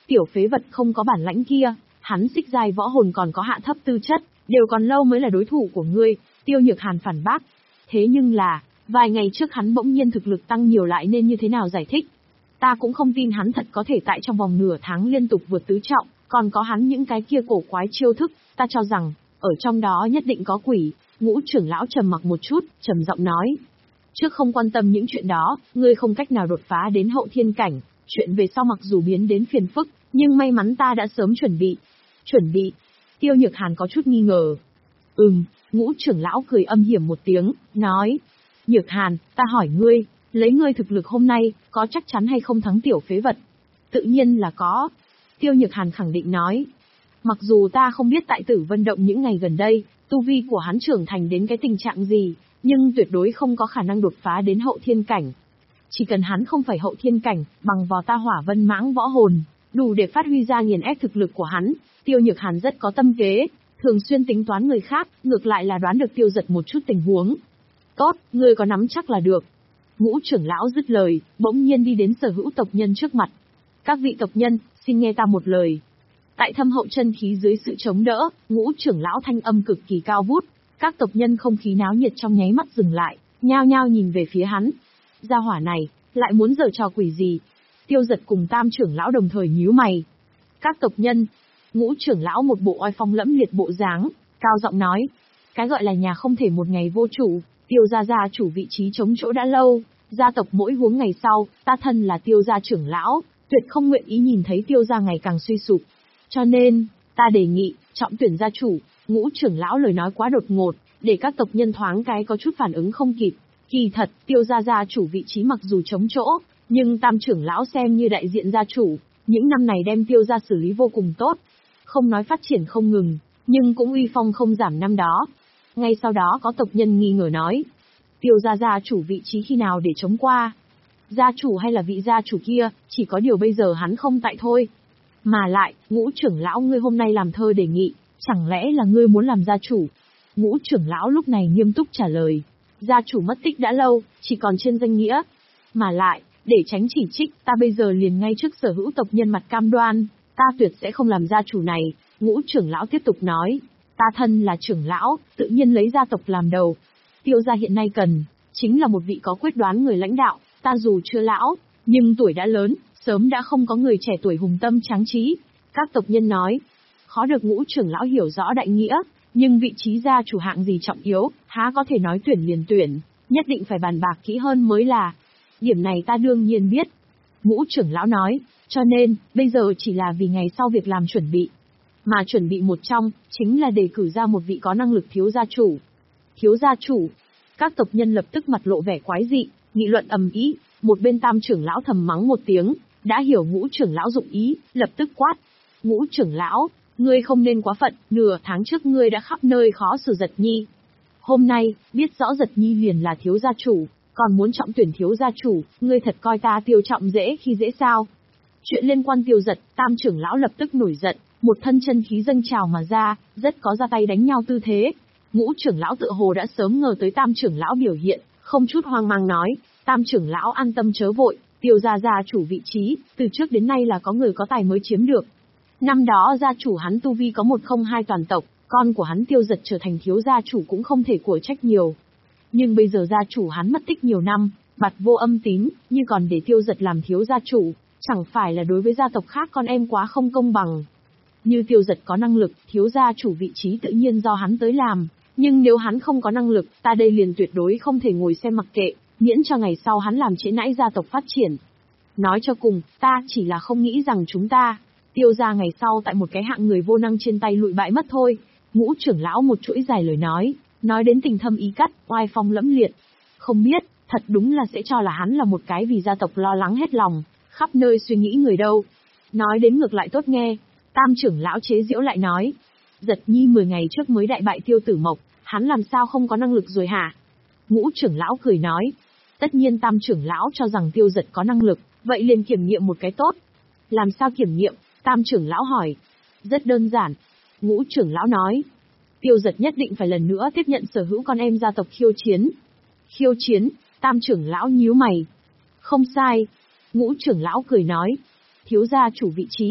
tiểu phế vật không có bản lãnh kia, hắn xích giai võ hồn còn có hạ thấp tư chất, đều còn lâu mới là đối thủ của ngươi, Tiêu Nhược Hàn phản bác. Thế nhưng là, vài ngày trước hắn bỗng nhiên thực lực tăng nhiều lại nên như thế nào giải thích? Ta cũng không tin hắn thật có thể tại trong vòng nửa tháng liên tục vượt tứ trọng, còn có hắn những cái kia cổ quái chiêu thức, ta cho rằng, ở trong đó nhất định có quỷ. Ngũ trưởng lão trầm mặc một chút, trầm giọng nói. Trước không quan tâm những chuyện đó, ngươi không cách nào đột phá đến hậu thiên cảnh, chuyện về sau mặc dù biến đến phiền phức, nhưng may mắn ta đã sớm chuẩn bị. Chuẩn bị? Tiêu Nhược Hàn có chút nghi ngờ. Ừm, ngũ trưởng lão cười âm hiểm một tiếng, nói. Nhược Hàn, ta hỏi ngươi, lấy ngươi thực lực hôm nay, có chắc chắn hay không thắng tiểu phế vật? Tự nhiên là có. Tiêu Nhược Hàn khẳng định nói. Mặc dù ta không biết tại Tử Vân Động những ngày gần đây, tu vi của hắn trưởng thành đến cái tình trạng gì, nhưng tuyệt đối không có khả năng đột phá đến hậu thiên cảnh. Chỉ cần hắn không phải hậu thiên cảnh, bằng vào ta hỏa vân mãng võ hồn, đủ để phát huy ra nghiền ép thực lực của hắn. Tiêu Nhược Hàn rất có tâm kế, thường xuyên tính toán người khác, ngược lại là đoán được Tiêu Giật một chút tình huống. Tốt, ngươi có nắm chắc là được. Ngũ trưởng lão dứt lời, bỗng nhiên đi đến sở hữu tộc nhân trước mặt. Các vị tộc nhân, xin nghe ta một lời. Tại thâm hậu chân khí dưới sự chống đỡ, ngũ trưởng lão thanh âm cực kỳ cao vút, các tộc nhân không khí náo nhiệt trong nháy mắt dừng lại, nhao nhao nhìn về phía hắn. Gia hỏa này, lại muốn giở trò quỷ gì? Tiêu Giật cùng tam trưởng lão đồng thời nhíu mày. Các tộc nhân, ngũ trưởng lão một bộ oai phong lẫm liệt bộ dáng, cao giọng nói. Cái gọi là nhà không thể một ngày vô chủ, Tiêu gia gia chủ vị trí chống chỗ đã lâu, gia tộc mỗi huống ngày sau, ta thân là Tiêu gia trưởng lão, tuyệt không nguyện ý nhìn thấy Tiêu gia ngày càng suy sụp. Cho nên, ta đề nghị, trọng tuyển gia chủ. Ngũ trưởng lão lời nói quá đột ngột, để các tộc nhân thoáng cái có chút phản ứng không kịp. Kỳ thật, Tiêu gia gia chủ vị trí mặc dù chống chỗ, nhưng tam trưởng lão xem như đại diện gia chủ, những năm này đem Tiêu gia xử lý vô cùng tốt. Không nói phát triển không ngừng, nhưng cũng uy phong không giảm năm đó. Ngay sau đó có tộc nhân nghi ngờ nói, Tiêu gia gia chủ vị trí khi nào để chống qua? Gia chủ hay là vị gia chủ kia, chỉ có điều bây giờ hắn không tại thôi. Mà lại, ngũ trưởng lão ngươi hôm nay làm thơ đề nghị, chẳng lẽ là ngươi muốn làm gia chủ? Ngũ trưởng lão lúc này nghiêm túc trả lời, gia chủ mất tích đã lâu, chỉ còn trên danh nghĩa. Mà lại, để tránh chỉ trích, ta bây giờ liền ngay trước sở hữu tộc nhân mặt cam đoan, ta tuyệt sẽ không làm gia chủ này. Ngũ trưởng lão tiếp tục nói, ta thân là trưởng lão, tự nhiên lấy gia tộc làm đầu. Tiêu gia hiện nay cần, chính là một vị có quyết đoán người lãnh đạo, ta dù chưa lão, nhưng tuổi đã lớn, sớm đã không có người trẻ tuổi hùng tâm tráng trí. Các tộc nhân nói, khó được ngũ trưởng lão hiểu rõ đại nghĩa, nhưng vị trí gia chủ hạng gì trọng yếu, há có thể nói tuyển liền tuyển, nhất định phải bàn bạc kỹ hơn mới là. Điểm này ta đương nhiên biết. Ngũ trưởng lão nói, cho nên, bây giờ chỉ là vì ngày sau việc làm chuẩn bị. Mà chuẩn bị một trong, chính là đề cử ra một vị có năng lực thiếu gia chủ. Thiếu gia chủ. Các tộc nhân lập tức mặt lộ vẻ quái dị, nghị luận ầm ĩ. Một bên tam trưởng lão thầm mắng một tiếng, đã hiểu ngũ trưởng lão dụng ý, lập tức quát. Ngũ trưởng lão, ngươi không nên quá phận, nửa tháng trước ngươi đã khắp nơi khó xử Giật Nhi. Hôm nay, biết rõ Giật Nhi liền là thiếu gia chủ, còn muốn trọng tuyển thiếu gia chủ, ngươi thật coi ta Tiêu trọng dễ khi dễ sao? Chuyện liên quan Tiêu Giật, tam trưởng lão lập tức nổi giận, một thân chân khí dâng trào mà ra, rất có ra tay đánh nhau tư thế. Ngũ trưởng lão tự hồ đã sớm ngờ tới tam trưởng lão biểu hiện, không chút hoang mang nói, tam trưởng lão an tâm chớ vội, Tiêu gia gia chủ vị trí, từ trước đến nay là có người có tài mới chiếm được. Năm đó gia chủ hắn tu vi có một không hai toàn tộc, con của hắn Tiêu Giật trở thành thiếu gia chủ cũng không thể của trách nhiều. Nhưng bây giờ gia chủ hắn mất tích nhiều năm, bặt vô âm tín, như còn để Tiêu Giật làm thiếu gia chủ, chẳng phải là đối với gia tộc khác con em quá không công bằng. Như Tiêu Giật có năng lực, thiếu gia chủ vị trí tự nhiên do hắn tới làm, nhưng nếu hắn không có năng lực, ta đây liền tuyệt đối không thể ngồi xem mặc kệ, miễn cho ngày sau hắn làm trễ nãi gia tộc phát triển. Nói cho cùng, ta chỉ là không nghĩ rằng chúng ta, Tiêu gia ngày sau tại một cái hạng người vô năng trên tay lụi bại mất thôi. Ngũ trưởng lão một chuỗi dài lời nói, nói đến tình thâm ý cắt, oai phong lẫm liệt. Không biết, thật đúng là sẽ cho là hắn là một cái vì gia tộc lo lắng hết lòng, khắp nơi suy nghĩ người đâu. Nói đến ngược lại tốt nghe, tam trưởng lão chế giễu lại nói, Giật Nhi mười ngày trước mới đại bại Tiêu Tử Mộc, hắn làm sao không có năng lực rồi hả? Ngũ trưởng lão cười nói, tất nhiên tam trưởng lão cho rằng Tiêu Giật có năng lực, vậy liền kiểm nghiệm một cái tốt. Làm sao kiểm nghiệm? Tam trưởng lão hỏi. Rất đơn giản. Ngũ trưởng lão nói, Tiêu Giật nhất định phải lần nữa tiếp nhận sở hữu con em gia tộc khiêu chiến. Khiêu chiến? Tam trưởng lão nhíu mày. Không sai. Ngũ trưởng lão cười nói, thiếu gia chủ vị trí,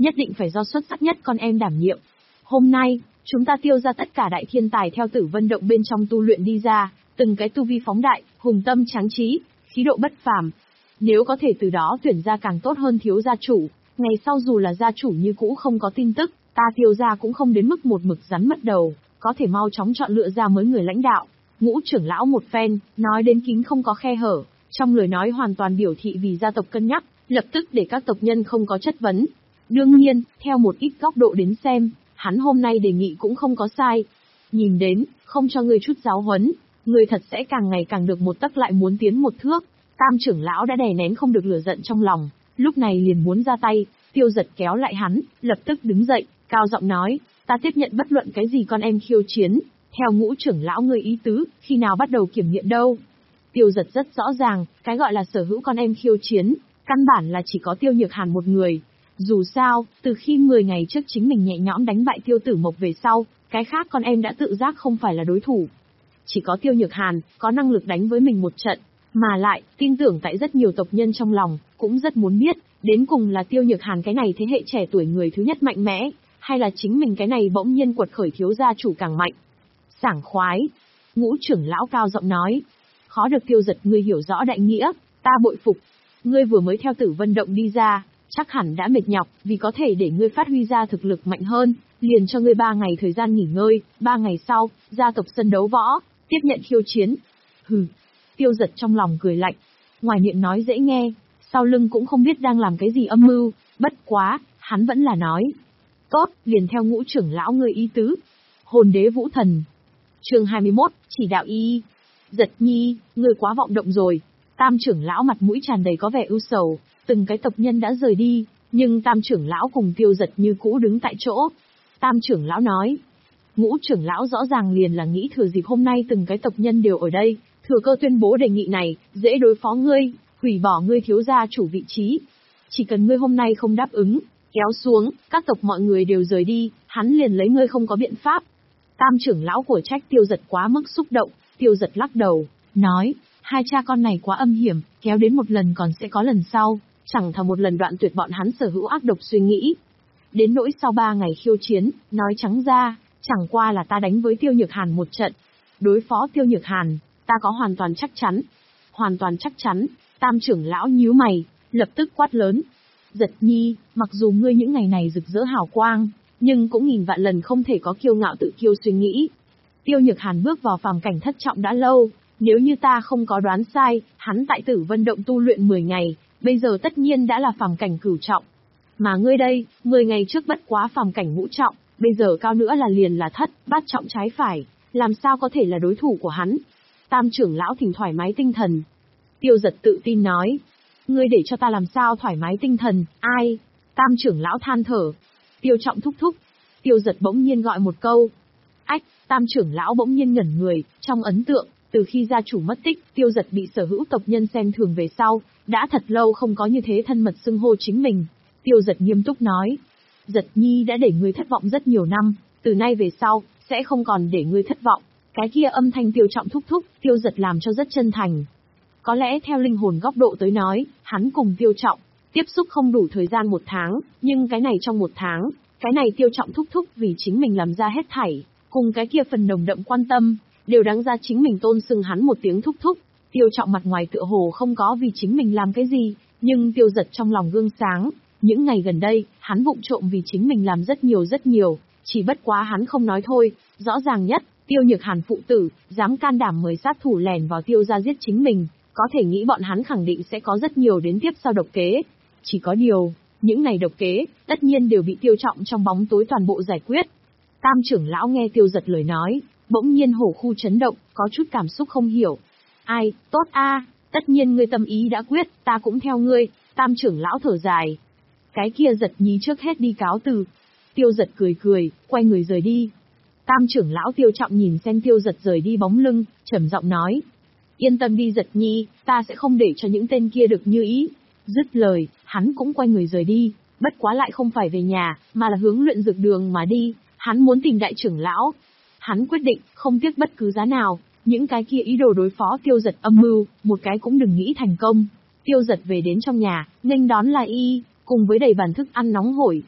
nhất định phải do xuất sắc nhất con em đảm nhiệm. Hôm nay, chúng ta tiêu ra tất cả đại thiên tài theo Tử Vân Động bên trong tu luyện đi ra, từng cái tu vi phóng đại, hùng tâm tráng trí, khí độ bất phàm. Nếu có thể từ đó tuyển ra càng tốt hơn thiếu gia chủ, ngày sau dù là gia chủ như cũ không có tin tức, ta tiêu ra cũng không đến mức một mực rắn mất đầu, có thể mau chóng chọn lựa ra mới người lãnh đạo. Ngũ trưởng lão một phen, nói đến kính không có khe hở, trong lời nói hoàn toàn biểu thị vì gia tộc cân nhắc, lập tức để các tộc nhân không có chất vấn. Đương nhiên, theo một ít góc độ đến xem, hắn hôm nay đề nghị cũng không có sai. Nhìn đến, không cho ngươi chút giáo huấn, ngươi thật sẽ càng ngày càng được một tấc lại muốn tiến một thước. Tam trưởng lão đã đè nén không được lửa giận trong lòng, lúc này liền muốn ra tay. Tiêu Giật kéo lại hắn, lập tức đứng dậy, cao giọng nói, ta tiếp nhận bất luận cái gì con em khiêu chiến. Theo Ngũ trưởng lão ngươi ý tứ, khi nào bắt đầu kiểm nghiệm đâu? Tiêu Giật rất rõ ràng, cái gọi là sở hữu con em khiêu chiến, căn bản là chỉ có Tiêu Nhược Hàn một người. Dù sao, từ khi mười ngày trước chính mình nhẹ nhõm đánh bại Tiêu Tử Mộc về sau, cái khác con em đã tự giác không phải là đối thủ. Chỉ có Tiêu Nhược Hàn, có năng lực đánh với mình một trận, mà lại, tin tưởng tại rất nhiều tộc nhân trong lòng, cũng rất muốn biết, đến cùng là Tiêu Nhược Hàn cái này thế hệ trẻ tuổi người thứ nhất mạnh mẽ, hay là chính mình cái này bỗng nhiên quật khởi thiếu gia chủ càng mạnh. Sảng khoái. Ngũ trưởng lão cao giọng nói. Khó được Tiêu Giật ngươi hiểu rõ đại nghĩa, ta bội phục. Ngươi vừa mới theo Tử Vân Động đi ra, chắc hẳn đã mệt nhọc, vì có thể để ngươi phát huy ra thực lực mạnh hơn, liền cho ngươi ba ngày thời gian nghỉ ngơi, ba ngày sau, gia tộc sân đấu võ, tiếp nhận khiêu chiến. Hừ. Tiêu Giật trong lòng cười lạnh. Ngoài miệng nói dễ nghe, sau lưng cũng không biết đang làm cái gì âm mưu, bất quá, hắn vẫn là nói. Tốt, liền theo Ngũ trưởng lão ngươi ý tứ. Hồn đế vũ thần. Chương hai mươi mốt, chỉ đạo y. Giật nhi, ngươi quá vọng động rồi. Tam trưởng lão mặt mũi tràn đầy có vẻ ưu sầu, từng cái tộc nhân đã rời đi, nhưng tam trưởng lão cùng Tiêu Giật như cũ đứng tại chỗ. Tam trưởng lão nói. Ngũ trưởng lão rõ ràng liền là nghĩ thừa dịp hôm nay từng cái tộc nhân đều ở đây, thừa cơ tuyên bố đề nghị này, dễ đối phó ngươi, hủy bỏ ngươi thiếu gia chủ vị trí. Chỉ cần ngươi hôm nay không đáp ứng, kéo xuống, các tộc mọi người đều rời đi, hắn liền lấy ngươi không có biện pháp. Tam trưởng lão của trách Tiêu Giật quá mức xúc động, Tiêu Giật lắc đầu, nói, hai cha con này quá âm hiểm, kéo đến một lần còn sẽ có lần sau, chẳng thà một lần đoạn tuyệt bọn hắn sở hữu ác độc suy nghĩ. Đến nỗi sau ba ngày khiêu chiến, nói trắng ra, chẳng qua là ta đánh với Tiêu Nhược Hàn một trận. Đối phó Tiêu Nhược Hàn, ta có hoàn toàn chắc chắn. Hoàn toàn chắc chắn, tam trưởng lão nhíu mày, lập tức quát lớn. Giật nhi, mặc dù ngươi những ngày này rực rỡ hào quang, nhưng cũng nghìn vạn lần không thể có kiêu ngạo tự kiêu suy nghĩ. Tiêu Nhược Hàn bước vào phàm cảnh thất trọng đã lâu, nếu như ta không có đoán sai, hắn tại Tử Vân Động tu luyện mười ngày, bây giờ tất nhiên đã là phàm cảnh cửu trọng. Mà ngươi đây, mười ngày trước bất quá phàm cảnh ngũ trọng, bây giờ cao nữa là liền là thất, bát trọng trái phải, làm sao có thể là đối thủ của hắn? Tam trưởng lão thỉnh thoải mái tinh thần. Tiêu Giật tự tin nói. Ngươi để cho ta làm sao thoải mái tinh thần, ai? Tam trưởng lão than thở. Tiêu Trọng thúc thúc. Tiêu Giật bỗng nhiên gọi một câu. Ách, tam trưởng lão bỗng nhiên ngẩn người, trong ấn tượng, từ khi gia chủ mất tích, Tiêu Giật bị sở hữu tộc nhân xem thường về sau, đã thật lâu không có như thế thân mật xưng hô chính mình. Tiêu Giật nghiêm túc nói. Giật nhi đã để ngươi thất vọng rất nhiều năm, từ nay về sau, sẽ không còn để ngươi thất vọng. Cái kia âm thanh Tiêu Trọng thúc thúc, Tiêu Giật làm cho rất chân thành. Có lẽ theo linh hồn góc độ tới nói, hắn cùng Tiêu Trọng tiếp xúc không đủ thời gian một tháng, nhưng cái này trong một tháng, cái này Tiêu Trọng thúc thúc vì chính mình làm ra hết thảy, cùng cái kia phần nồng đậm quan tâm, đều đáng ra chính mình tôn xưng hắn một tiếng thúc thúc. Tiêu Trọng mặt ngoài tựa hồ không có vì chính mình làm cái gì, nhưng Tiêu Giật trong lòng gương sáng, những ngày gần đây, hắn vụng trộm vì chính mình làm rất nhiều rất nhiều, chỉ bất quá hắn không nói thôi, rõ ràng nhất, Tiêu Nhược Hàn phụ tử, dám can đảm mời sát thủ lèn vào Tiêu gia giết chính mình, có thể nghĩ bọn hắn khẳng định sẽ có rất nhiều đến tiếp sau độc kế. Chỉ có điều, những này độc kế, tất nhiên đều bị Tiêu Trọng trong bóng tối toàn bộ giải quyết. Tam trưởng lão nghe Tiêu Giật lời nói, bỗng nhiên hổ khu chấn động, có chút cảm xúc không hiểu. Ai, tốt a, tất nhiên ngươi tâm ý đã quyết, ta cũng theo ngươi. Tam trưởng lão thở dài. Cái kia Giật nhi trước hết đi cáo từ. Tiêu Giật cười cười, quay người rời đi. Tam trưởng lão Tiêu Trọng nhìn xem Tiêu Giật rời đi bóng lưng, trầm giọng nói. Yên tâm đi Giật nhi, ta sẽ không để cho những tên kia được như ý. Dứt lời, hắn cũng quay người rời đi, bất quá lại không phải về nhà, mà là hướng luyện dược đường mà đi, hắn muốn tìm đại trưởng lão. Hắn quyết định, không tiếc bất cứ giá nào, những cái kia ý đồ đối phó Tiêu Giật âm mưu, một cái cũng đừng nghĩ thành công. Tiêu Giật về đến trong nhà, nghênh đón là y, cùng với đầy bàn thức ăn nóng hổi.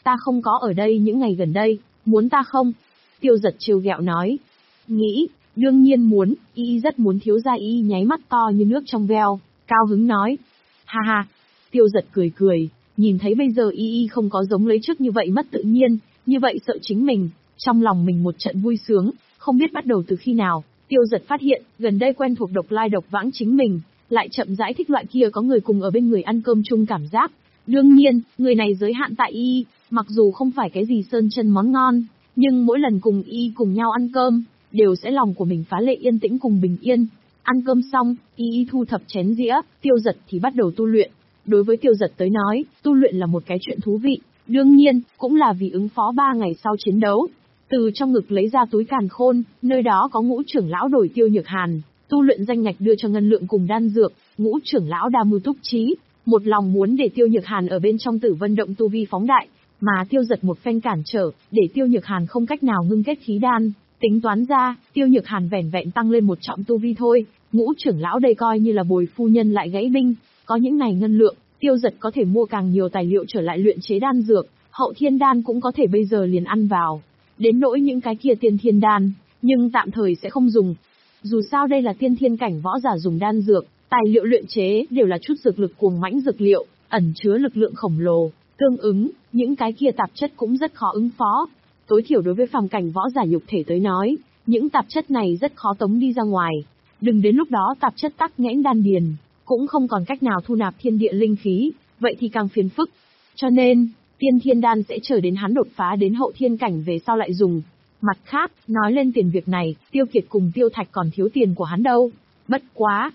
Ta không có ở đây những ngày gần đây, muốn ta không? Tiêu giật trêu ghẹo nói. Nghĩ, đương nhiên muốn, y y rất muốn. Thiếu gia y nháy mắt to như nước trong veo, cao hứng nói. Ha ha, tiêu giật cười cười, nhìn thấy bây giờ y y không có giống lấy trước như vậy mất tự nhiên, như vậy sợ chính mình, trong lòng mình một trận vui sướng, không biết bắt đầu từ khi nào, tiêu giật phát hiện, gần đây quen thuộc độc lai độc vãng chính mình, lại chậm rãi thích loại kia có người cùng ở bên người ăn cơm chung cảm giác. Đương nhiên, người này giới hạn tại y, mặc dù không phải cái gì sơn chân món ngon, nhưng mỗi lần cùng y cùng nhau ăn cơm, đều sẽ lòng của mình phá lệ yên tĩnh cùng bình yên. Ăn cơm xong, y y thu thập chén dĩa, tiêu giật thì bắt đầu tu luyện. Đối với tiêu giật tới nói, tu luyện là một cái chuyện thú vị, đương nhiên, cũng là vì ứng phó ba ngày sau chiến đấu. Từ trong ngực lấy ra túi càn khôn, nơi đó có ngũ trưởng lão đổi Tiêu Nhược Hàn, tu luyện danh ngạch đưa cho ngân lượng cùng đan dược, ngũ trưởng lão đa mưu túc trí, một lòng muốn để Tiêu Nhược Hàn ở bên trong Tử Vân động tu vi phóng đại, mà tiêu giật một phen cản trở, để Tiêu Nhược Hàn không cách nào ngưng kết khí đan. Tính toán ra, Tiêu Nhược Hàn vẻn vẹn tăng lên một trọng tu vi thôi, ngũ trưởng lão đây coi như là bồi phu nhân lại gãy binh, có những này ngân lượng, tiêu giật có thể mua càng nhiều tài liệu trở lại luyện chế đan dược, hậu thiên đan cũng có thể bây giờ liền ăn vào. Đến nỗi những cái kia tiên thiên đan, nhưng tạm thời sẽ không dùng. Dù sao đây là tiên thiên cảnh võ giả dùng đan dược, tài liệu luyện chế đều là chút dược lực cuồng mãnh dược liệu, ẩn chứa lực lượng khổng lồ, tương ứng, những cái kia tạp chất cũng rất khó ứng phó. Tối thiểu đối với phàm cảnh võ giả nhục thể tới nói, những tạp chất này rất khó tống đi ra ngoài. Đừng đến lúc đó tạp chất tắc nghẽn đan điền, cũng không còn cách nào thu nạp thiên địa linh khí, vậy thì càng phiền phức. Cho nên, tiên thiên đan sẽ chờ đến hắn đột phá đến hậu thiên cảnh về sau lại dùng. Mặt khác, nói lên tiền việc này, Tiêu Kiệt cùng Tiêu Thạch còn thiếu tiền của hắn đâu. Bất quá,